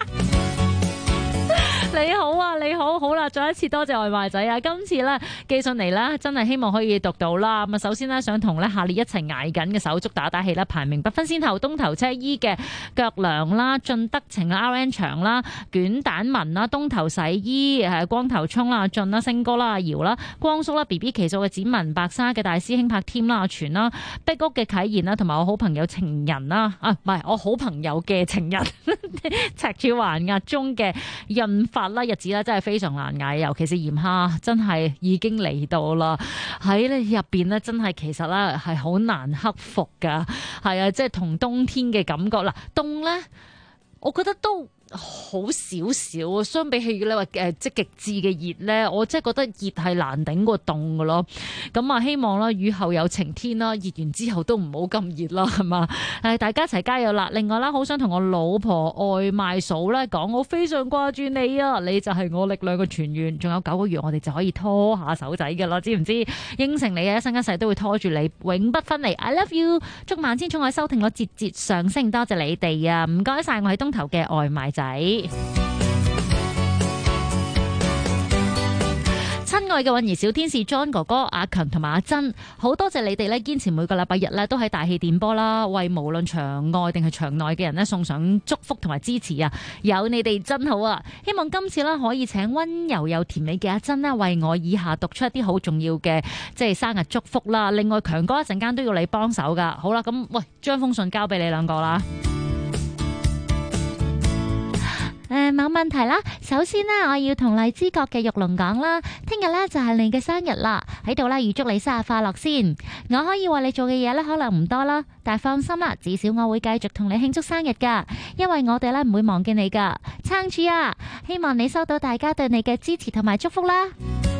你好啊，你好，好啦，再一次多謝外賣仔啊！今次咧寄上嚟咧，真係希望可以讀到啦。咁啊，首先咧想同咧下列一齊捱緊嘅手足打打氣啦，排名不分先後，東頭車衣嘅腳涼啦，進德情啊 RN 長啦，卷蛋文啦，東頭洗衣光頭聰啦，進啦，星哥啦，阿姚啦，光叔啦 BB 奇數嘅展文，白沙嘅大師兄拍添啦，阿全啦，碧屋嘅啟賢啦，同埋我好朋友情人啦，唔係我好朋友嘅情人，赤柱橫壓中嘅潤發啦，日子咧真係非常難捱，尤其是炎夏真係已經嚟到啦。喺咧入邊咧真係其實咧係好難克服噶，係啊，即係同冬天嘅感覺啦。凍咧，我覺得都好少少啊，相比起你話即極致嘅熱咧，我真係覺得熱係難頂過凍㗎咯。咁啊，希望啦雨後有晴天啦，熱完之後都唔好咁熱啦，係嘛？大家一齊加油啦！另外啦，好想同我老婆外賣嫂咧講，我非常掛住你啊！你就係我力量嘅泉源，仲有9個月我哋就可以拖下手仔㗎啦，知唔知？應承你嘅一生一世都會拖住你，永不分離。I love you！祝萬千寵愛收聽率節節上升，多謝你哋啊！唔該晒，我喺東頭嘅外賣仔。親愛嘅允兒小天使 John 哥哥、阿強同埋阿珍，好多謝你哋咧堅持每個禮拜日咧都喺大氣電波啦，為無論場外定係場內嘅人咧送上祝福同埋支持啊！有你哋真好啊！希望今次啦可以請溫柔又甜美嘅阿珍啦，為我以下讀出一啲好重要嘅即係生日祝福啦。另外強哥一陣間都要你幫手噶。好啦，咁喂，將封信交俾你兩個啦。冇問題啦。首先呢，我要同荔枝角嘅玉龍講啦，聽日呢就係你嘅生日啦，喺度呢預祝你生日快樂先。我可以為你做嘅嘢呢可能唔多啦，但係放心啦，至少我會繼續同你慶祝生日噶，因為我哋呢唔會忘記你噶。撐住啊！希望你收到大家對你嘅支持同埋祝福啦。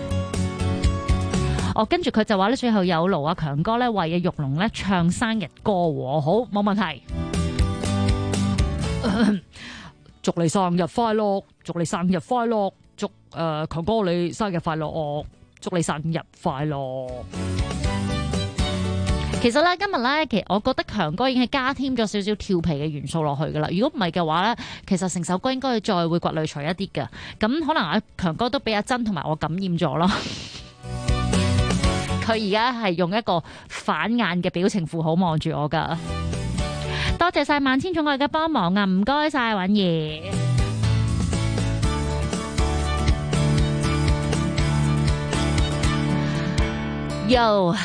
跟住佢就話呢，最後有勞阿強哥呢為阿玉龍呢唱生日歌喎。好，冇問題。祝你生日快樂，祝你生日快樂，祝強哥你生日快樂，祝你生日快樂。其實咧今日咧，其實我覺得強哥已經係加添咗少少調皮嘅元素落去噶啦。如果唔係嘅話咧，其實成首歌應該再會掘淚除一啲嘅。咁可能阿強哥都俾阿珍同埋我感染咗咯。佢而家係用一個反眼嘅表情符號望住我噶。多謝晒萬千寵愛嘅幫忙啊！唔該晒允兒。Yo，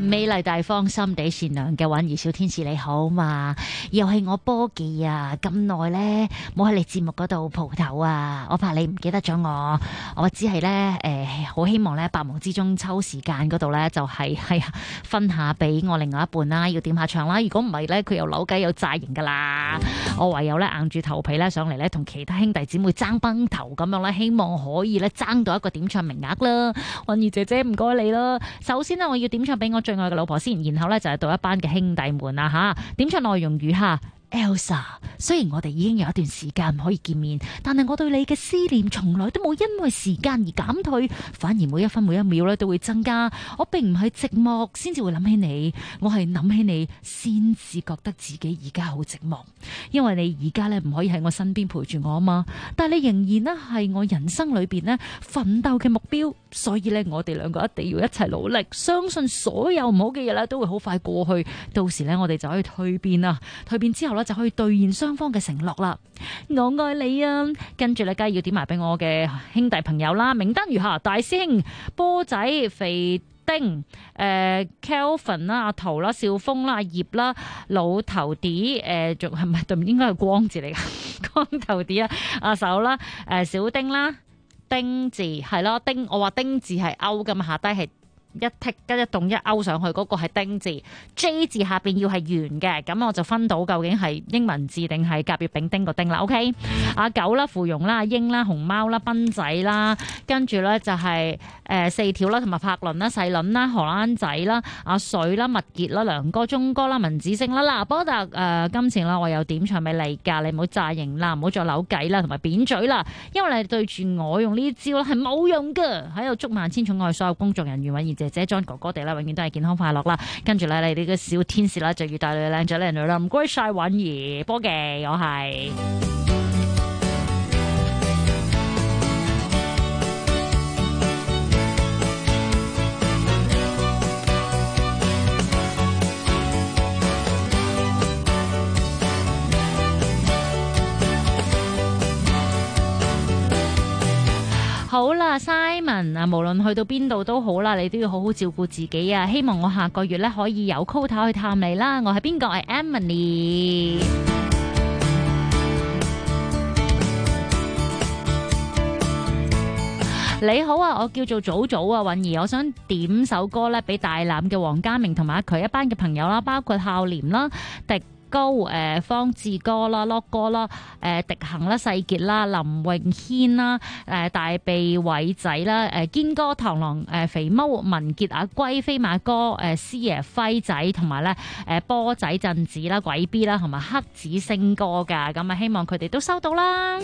美麗大方、心地善良嘅婉兒小天使你好嘛？又係我波記啊！咁耐呢，冇喺你節目嗰度蒲頭啊！我怕你唔記得咗我只係呢，好希望呢，百忙之中抽時間嗰度呢，就係分下俾我另外一半啦，要點下場啦。如果唔係呢，佢又扭計又債型噶啦，我唯有呢，硬住頭皮呢，上嚟呢，同其他兄弟姊妹爭崩頭咁樣呢，希望可以呢，爭到一個點唱名額啦。婉兒姐姐唔該你啦。首先呢，我要點唱俾我最愛嘅老婆先，然後呢，就係到一班嘅兄弟們啦吓。點唱內容如下。Elsa， 雖然我哋已經有一段時間唔可以見面，但係我對你嘅思念從來都冇因為時間而減退，反而每一分每一秒咧都會增加。我並唔係寂寞先至會諗起你，我係諗起你先至覺得自己而家好寂寞。因為你而家咧唔可以喺我身邊陪住我啊嘛，但係你仍然咧係我人生裏邊咧奮鬥嘅目標，所以咧我哋兩個一定要一齊努力，相信所有唔好嘅嘢咧都會好快過去，到時咧我哋就可以蛻變啦，蛻變之後咧就可以兌現雙方嘅承諾啦。我愛你啊！跟住咧，梗係要點埋俾我嘅兄弟朋友啦。名單如下：大師兄、波仔、肥丁、Kelvin 啦、阿陶啦、少峰啦、阿葉啦、老頭啲仲係咪對唔應該係光字嚟㗎？光頭啲啊，阿手啦、小丁啦、丁字係咯，丁我話丁字係勾㗎嘛，下低係。一剔跟一動一勾上去嗰個係丁字 ，J 字下邊要係圓嘅，咁我就分到究竟係英文字定係甲乙丙丁個丁啦。OK， 阿九啦、芙蓉啦、阿英啦、熊貓啦、斌仔啦，跟住咧就係四條啦，同埋柏倫啦、細倫啦、荷蘭仔啦、阿水啦、麥傑啦、梁哥、鐘哥啦、文子星啦。嗱，波特今次啦，我有點唱俾你㗎，你唔好詐型啦，唔好再扭計啦，同埋扁嘴啦，因為你對住我用呢招係冇用㗎。喺度祝萬千寵愛所有工作人員，婉兒姐姐 John 哥哥哋啦，永遠都係健康快樂啦。跟住咧，你哋嘅小天使啦，就要帶你靚仔靚女啦。唔該晒，婉兒波記，我係。好啦 ，Simon 啊，無論去到邊度都好啦，你都要好好照顧自己啊！希望我下個月咧可以有 quota 去探你啦。我係邊個？係 Emily。你好啊，我叫做祖祖啊，允兒，我想點首歌咧俾大欖嘅黃家明同埋佢一班嘅朋友啦，包括孝廉啦、迪高、方志哥啦、lock 哥啦、迪恒啦、細傑啦、林詠軒啦、大鼻偉仔啦、堅哥、螳螂、肥貓、文傑、阿龜、飛馬哥、師爺輝仔同埋咧波仔鎮子啦、鬼 B 啦同埋黑子星哥噶，咁啊希望佢哋都收到啦。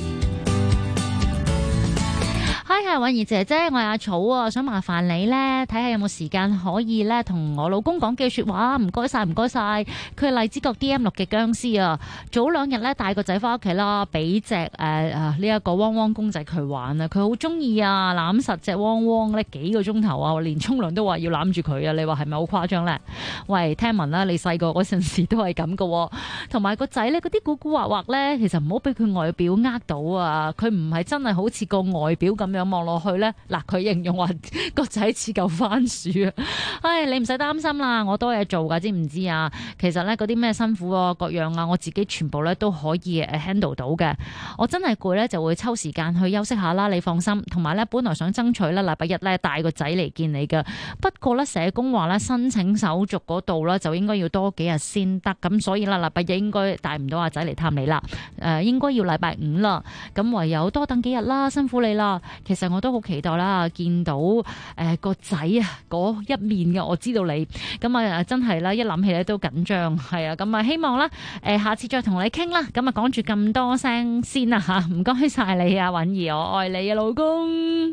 嗨，係婉兒姐姐，我係阿草啊，想麻煩你咧，睇下有冇時間可以咧同我老公講幾句說話，唔該晒，唔該晒。佢係荔枝角 DM6嘅僵屍啊，早2日咧帶個仔翻屋企啦，俾隻呢一個汪汪公仔佢玩啊，佢好中意啊，攬實隻汪汪咧幾個鐘頭啊，連沖涼都話要攬住佢啊，你話係咪好誇張咧？喂，聽聞啦，你細個嗰陣時都係咁噶，同埋個仔咧嗰啲古古惑惑咧，其實唔好俾佢外表呃到啊，佢唔係真係好似個外表咁樣。望落去咧，嗱，佢形容話個仔似嚿番薯啊！唉，你唔使擔心啦，我多嘢做噶，知唔知啊？其實咧嗰啲咩辛苦啊各樣啊，我自己全部咧都可以handle 到嘅。我真係攰咧，就會抽時間去休息下啦。你放心，同埋咧本來想爭取咧禮拜日咧帶個仔嚟見你嘅，不過咧社工話咧申請手續嗰度咧就應該要多幾日先得，咁所以啦禮拜日應該帶唔到阿仔嚟探你啦。應該要禮拜5啦，咁唯有多等幾日啦，辛苦你啦。其實我都好期待啦，見到個仔啊嗰一面嘅，我知道你咁啊真係啦，一諗起咧都緊張，係啊，咁啊希望啦下次再同你傾啦，咁啊講住咁多聲先啦吓，唔該晒你啊，允兒，我愛你啊，老公。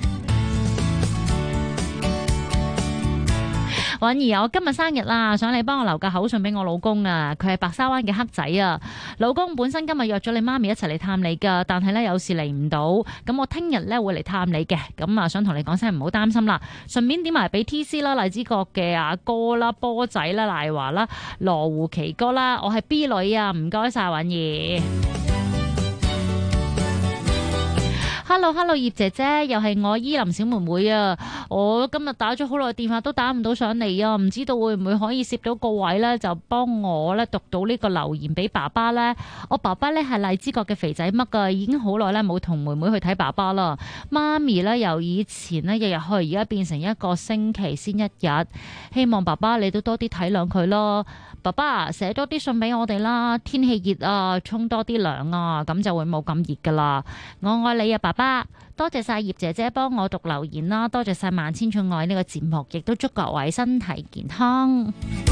允兒，我今日生日啦，想你幫我留個口信俾我老公啊，佢係白沙灣嘅黑仔啊。老公本身今日約咗你媽咪一齊嚟探你噶，但係咧有事嚟唔到，咁我聽日咧會嚟探你嘅，咁啊想同你講聲唔好擔心啦，順便點埋俾 TC 啦、荔枝角嘅阿哥啦、波仔啦、賴華啦、羅湖奇哥啦，我係 B 女啊，唔該晒允兒。 Hello， 葉姐姐，又係我依林小妹妹啊！我今日打咗好耐電話都打唔到上嚟啊，唔知道會唔會可以攝到個位呢？就幫我咧讀到呢個留言俾爸爸呢。我爸爸呢係荔枝角嘅肥仔嘜啊，已經好耐咧冇同妹妹去睇爸爸啦。媽咪呢由以前呢日日去，而家變成一個星期先一日。希望爸爸你都多啲體諒佢咯。爸爸寫多啲信俾我哋啦，天氣熱啊，沖多啲涼啊，咁就會冇咁熱噶啦。我愛你啊，爸爸！多謝晒葉姐姐幫我讀留言啦，多謝晒萬千寵愛呢個節目，亦都祝各位身體健康。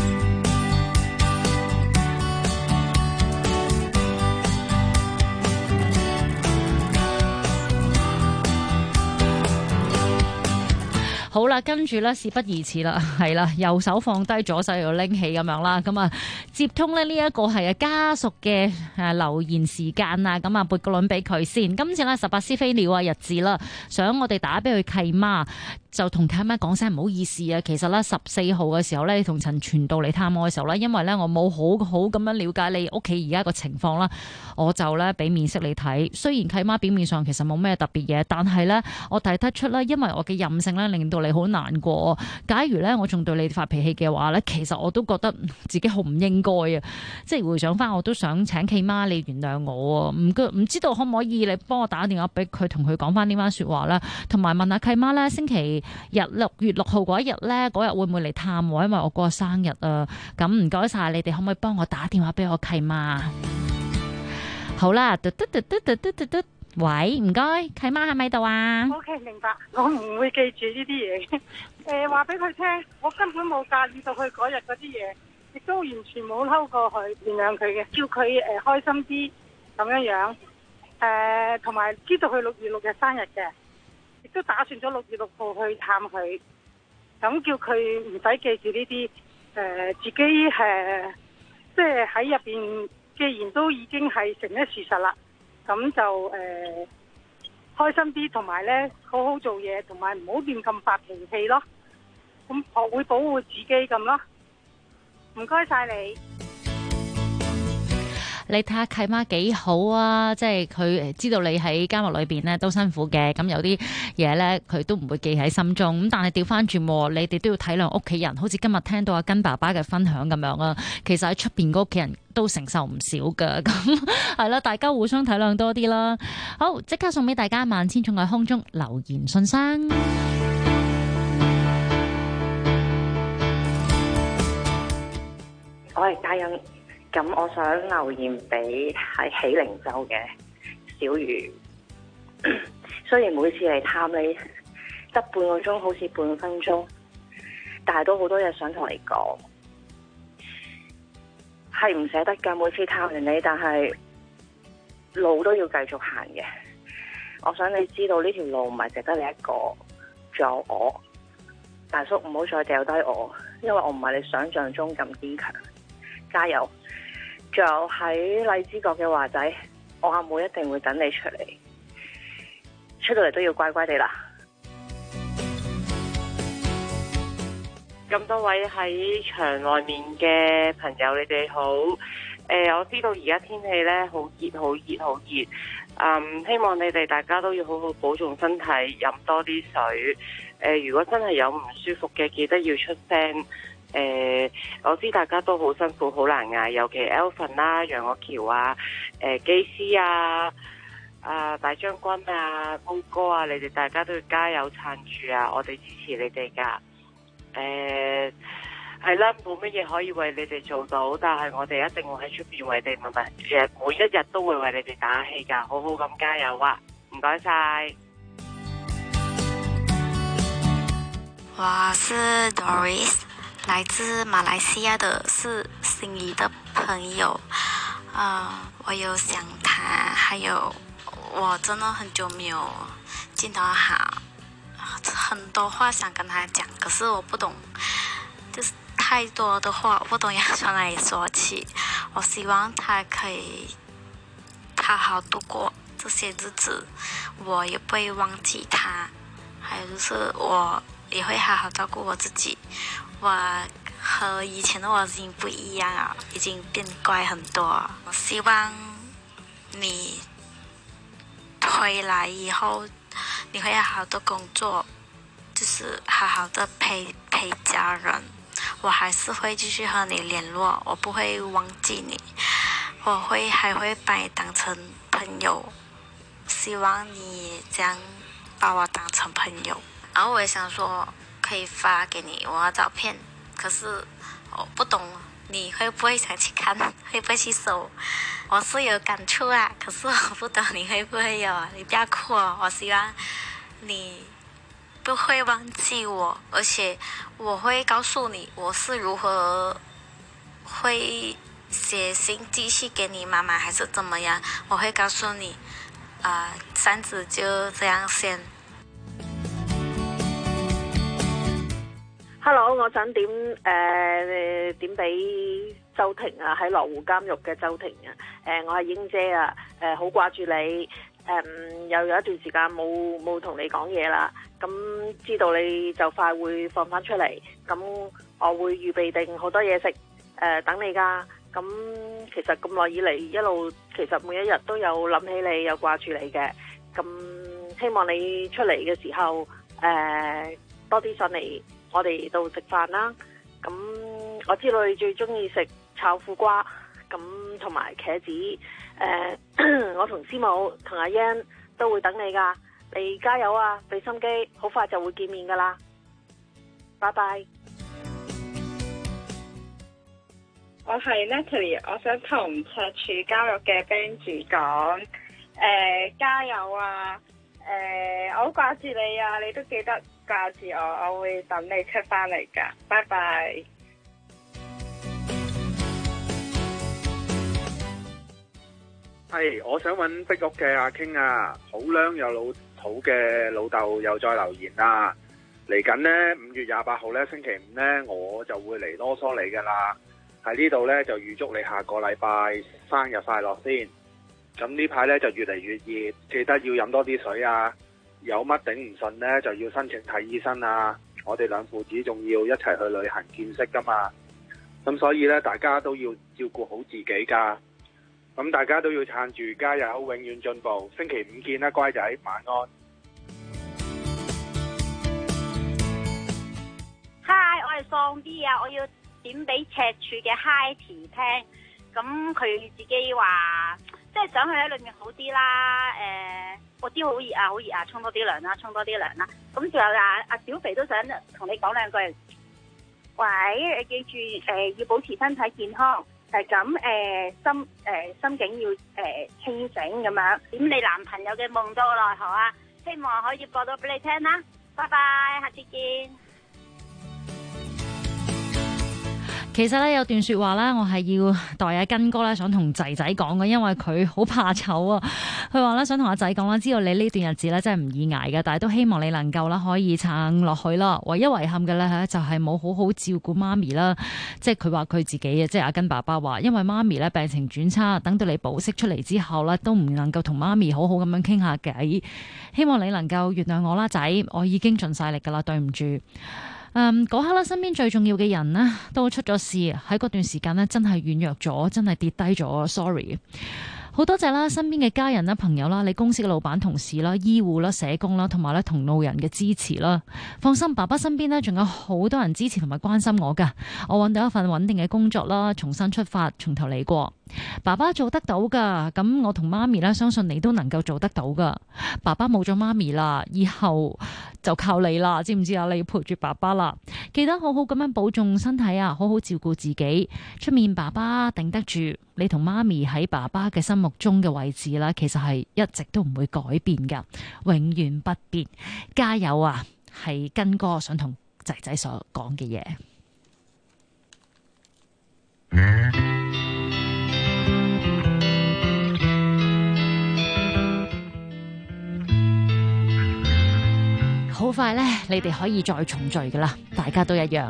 好啦，跟住咧事不宜遲啦，係啦，右手放低，左手又拎起咁樣啦，咁啊接通咧呢一個係家屬嘅留言時間啊，咁啊撥個輪俾佢先。今次咧18絲飛鳥啊日子啦，想我哋打俾佢契媽，就同契媽講聲唔好意思啊。其實咧14號嘅時候咧，同陳傳道嚟探我嘅時候咧，因為咧我冇好好咁樣了解你屋企而家個情況啦，我就咧俾面色你睇。雖然契媽表面上其實冇咩特別嘢，但係咧我睇得出啦，因為我嘅任性咧令到你好難過。假如咧我仲對你發脾氣嘅話咧，其實我都覺得自己好唔應該啊！即係回想翻，我都想請契媽你原諒我啊！唔知道可唔可以你幫我打電話俾佢，同佢講翻呢番說話啦，同埋問下契媽咧，星期日6月6號嗰一日咧，嗰日會唔會嚟探我？因為我過生日啊！咁唔該晒你哋，可唔可以幫我打電話俾我契媽？好啦，喂，唔該，契媽喺咪度啊
？OK， 明白，我唔會記住呢啲嘢嘅。話俾佢聽，我根本冇介意到佢嗰日嗰啲嘢，亦都完全冇嬲過佢，原諒佢嘅，叫佢開心啲咁樣樣。同埋知道佢6月6日生日嘅，亦都打算咗6月6號去探佢。咁叫佢唔使記住呢啲，自己即係喺入邊，既然都已經係成咗事實啦。咁就開心啲，同埋咧好好做嘢，同埋唔好亂咁發脾氣咯。咁學會保護自己咁咯。唔該晒你。
你睇下契媽幾好啊！即係佢知道你喺監獄裏邊咧都辛苦嘅，咁有啲嘢咧佢都唔會記喺心中。咁但係調翻轉，你哋都要體諒屋企人。好似今日聽到阿根爸爸嘅分享咁樣啊，其實喺出邊嗰屋企人都承受唔少噶。咁係啦，大家互相體諒多啲啦。好，即刻送俾大家萬千寵愛空中留言信箱。
我係嘉欣。咁我想留言俾喺喜靈洲嘅小魚，雖然每次嚟探你得半個鐘，好似半分鐘，但係都好多嘢想同你講，係唔捨得㗎。每次探完你，但係路都要繼續行嘅。我想你知道呢條路唔係值得你一個，仲有我。大叔唔好再掉低我，因為我唔係你想象中咁堅強。加油！仲有喺荔枝角嘅華仔，我阿妹一定會等你出嚟，出到嚟都要乖乖地啦。
咁多位喺場外面嘅朋友，你哋好。我知道而家天氣咧好熱，好熱，好熱。希望你哋大家都要好好保重身體，飲多啲水。如果真係有唔舒服嘅，記得要出聲。我知大家都好辛苦，好難捱，尤其 Alvin 啦、楊岳橋啊、基師啊、大將軍啊、高哥啊，你哋大家都要加油撐住啊！我哋支持你哋噶。係啦，冇乜嘢可以為你哋做到，但係我哋一定會喺出邊為你哋，每一日都會為你哋打氣噶，好好咁加油啊！唔該晒。
我是 Doris。來自馬來西亞的是心儀的朋友，我有想他，還有我真的很久沒有見到他，很多話想跟他講，可是我不懂，就是太多的話我不懂要從哪裡說起。我希望他可以好好度過這些日子，我也不會忘記他，還有就是我也會好好照顧我自己。我和以前的我已經不一樣了，已經變乖很多。我希望你回來以後你會好好的工作，就是好好的陪家人，我還是會繼續和你聯絡，我不會忘記你，我還會把你當成朋友，希望你這樣把我當成朋友。然後我也想說可以發給你我的照片，可是我不懂你會不會想去看，會不會去搜。我是有感觸啊，可是我不懂你會不會有，你不要哭哦，我希望你不會忘記我，而且我會告訴你我是如何會寫信寄信給你媽媽還是怎麼樣，我會告訴你，三子就這樣先。
Hello， 我想點俾周庭啊，喺羅湖監獄嘅周庭啊，我係英姐啊，好掛住你，又有一段時間冇同你講嘢啦，咁知道你就快會放翻出嚟，咁我會預備定好多嘢食，等你噶，咁其實咁耐以嚟一路，其實每一日都有諗起你，有掛住你嘅，咁希望你出嚟嘅時候，多啲上嚟我哋度食飯啦，咁我知道你最中意食炒苦瓜，咁同埋茄子，我同師母同阿 Yan 都會等你噶，你加油啊，俾心機，好快就會見面噶啦，拜拜。
我係 Natalie， 我想同赤柱監獄嘅 Benji 講，加油啊！我好掛住你啊，你都記得掛住我，我會等你出翻嚟噶，拜拜。
係，我想揾壁屋嘅阿 King 啊，好娘有老土嘅老豆又再留言啦，嚟緊呢5月28號呢星期5呢，我就會嚟囉嗦你噶啦，喺呢度呢，就預祝你下個禮拜生日快樂先。咁呢排呢，就越嚟越熱，記得要飲多啲水啊，有乜頂唔順呢，就要申請睇醫生啊，我哋兩父子仲要一齊去旅行見識噶嘛，咁所以呢，大家都要照顧好自己噶。咁大家都要撐住，加油，永遠進步。星期5見啦，乖仔，晚安。
Hi， 我係喪 B 啊，我要點俾赤柱嘅 Hi 田聽。咁佢自己話，即係想去喺裏面好啲啦。我知好熱啊，好熱啊，沖多啲涼啦，沖多啲涼啦。咁仲有阿小肥都想同你講兩句。喂，記住要保持身體健康。係咁，心境要清醒咁樣，點你男朋友嘅夢到來何啊？希望可以播到俾你聽啦，拜拜，下次見。
其實咧有段說話咧，我係要代阿根哥咧，想同仔仔講嘅，因為佢好怕醜啊。佢話咧想同阿仔講啦，知道你呢段日子咧真係唔易捱嘅，但係都希望你能夠啦可以撐落去啦。唯一遺憾嘅咧就係冇好好照顧媽咪啦，即係佢話佢自己嘅，即係阿根爸爸話，因為媽咪咧病情轉差，等到你保釋出嚟之後咧，都唔能夠同媽咪好好咁樣傾下偈。希望你能夠原諒我啦，仔，我已經盡晒力噶啦，對唔住。嗰刻咧，身邊最重要嘅人呢都出咗事，喺嗰段時間呢真係軟弱咗，真係跌低咗 ，sorry。好多謝啦，身邊嘅家人啦、朋友啦、你公司嘅老闆、同事啦、醫護啦、社工啦，同埋咧同路人嘅支持啦。放心，爸爸身邊呢仲有好多人支持同埋關心我噶。我揾到一份穩定嘅工作啦，重新出發，從頭嚟過。爸爸做得到噶，咁我同媽咪呢，相信你都能夠做得到噶。爸爸冇咗媽咪啦，以後就靠你啦，知唔知啊？你要陪住爸爸啦，記得好好咁樣保重身體啊，好好照顧自己。出面爸爸頂得住，你同媽咪喺爸爸嘅心目中嘅位置啦，其實係一直都唔會改變噶，永遠不變。加油啊！係根哥想同仔仔所講嘅嘢。好快呢，你哋可以再重聚噶啦，大家都一樣。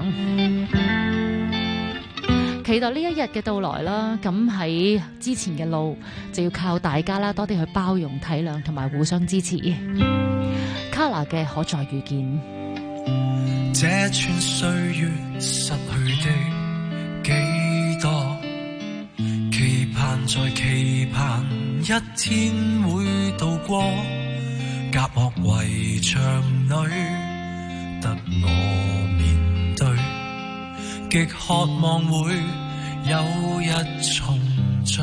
期待呢一日嘅到來啦，咁喺之前嘅路就要靠大家啦，多啲去包容、體諒同埋互相支持。Kala 嘅可再遇見，
這串歲月失去的幾多，期盼還在期盼一天會度過，夾惡圍牆裏得我面對，極渴望會有日重聚。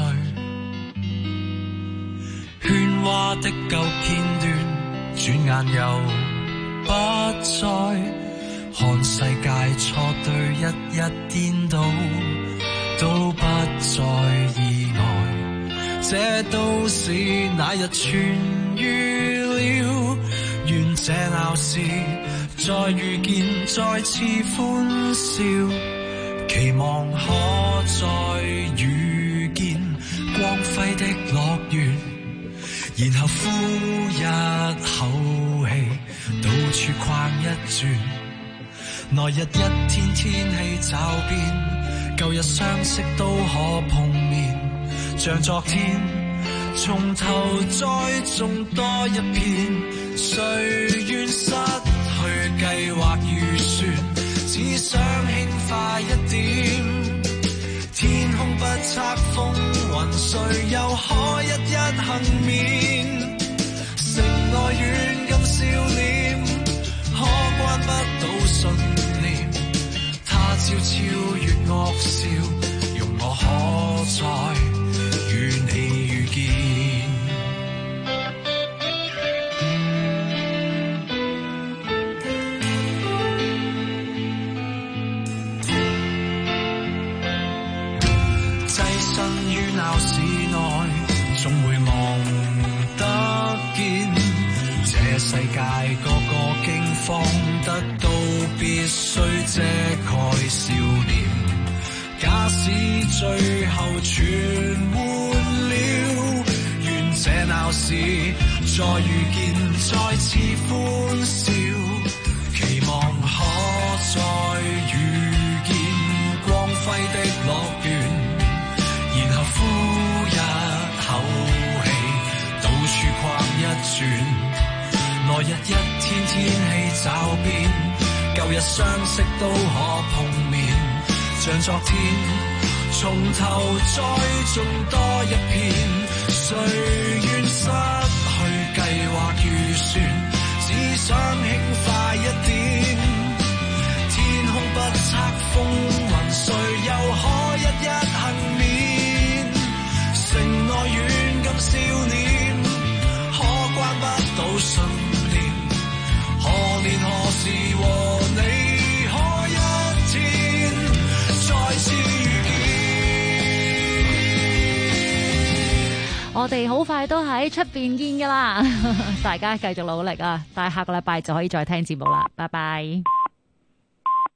喧嘩的舊片段，轉眼又不再，看世界錯對一顛倒，都不再意外。這都是那日痊癒了，願這鬧市再遇見再次歡笑，期望可再遇見光輝的樂園，然後呼一口氣，到處逛一轉。來日一天天氣驟變，舊日相識都可碰面，像昨天從頭再種多一片。誰願失去計劃預算，只想輕快一點。天空不測風雲，誰又可一一幸免？城內軟禁笑臉，可關不到信念。他朝超越惡笑，容我可再與你遇見。鬧市內總會望得見，這世界個個驚慌得到必須遮蓋笑臉。假使最後全換了，願這鬧市再遇見再次歡笑，期望可再遇見光輝的樂園。然後呼一口氣，到處逛一轉。來日一天天氣驟變，舊日相識都可碰面，像昨天從頭再種多一片。誰願失去計劃預算，只想輕快一點。天空不測風雲，誰又可一一幸免？城內軟禁少年，可關不到信念。何年何時和你可一天再次遇見？
我哋好快都喺出邊見㗎啦，大家繼續努力啊！但係下個禮拜就可以再聽節目啦，拜拜。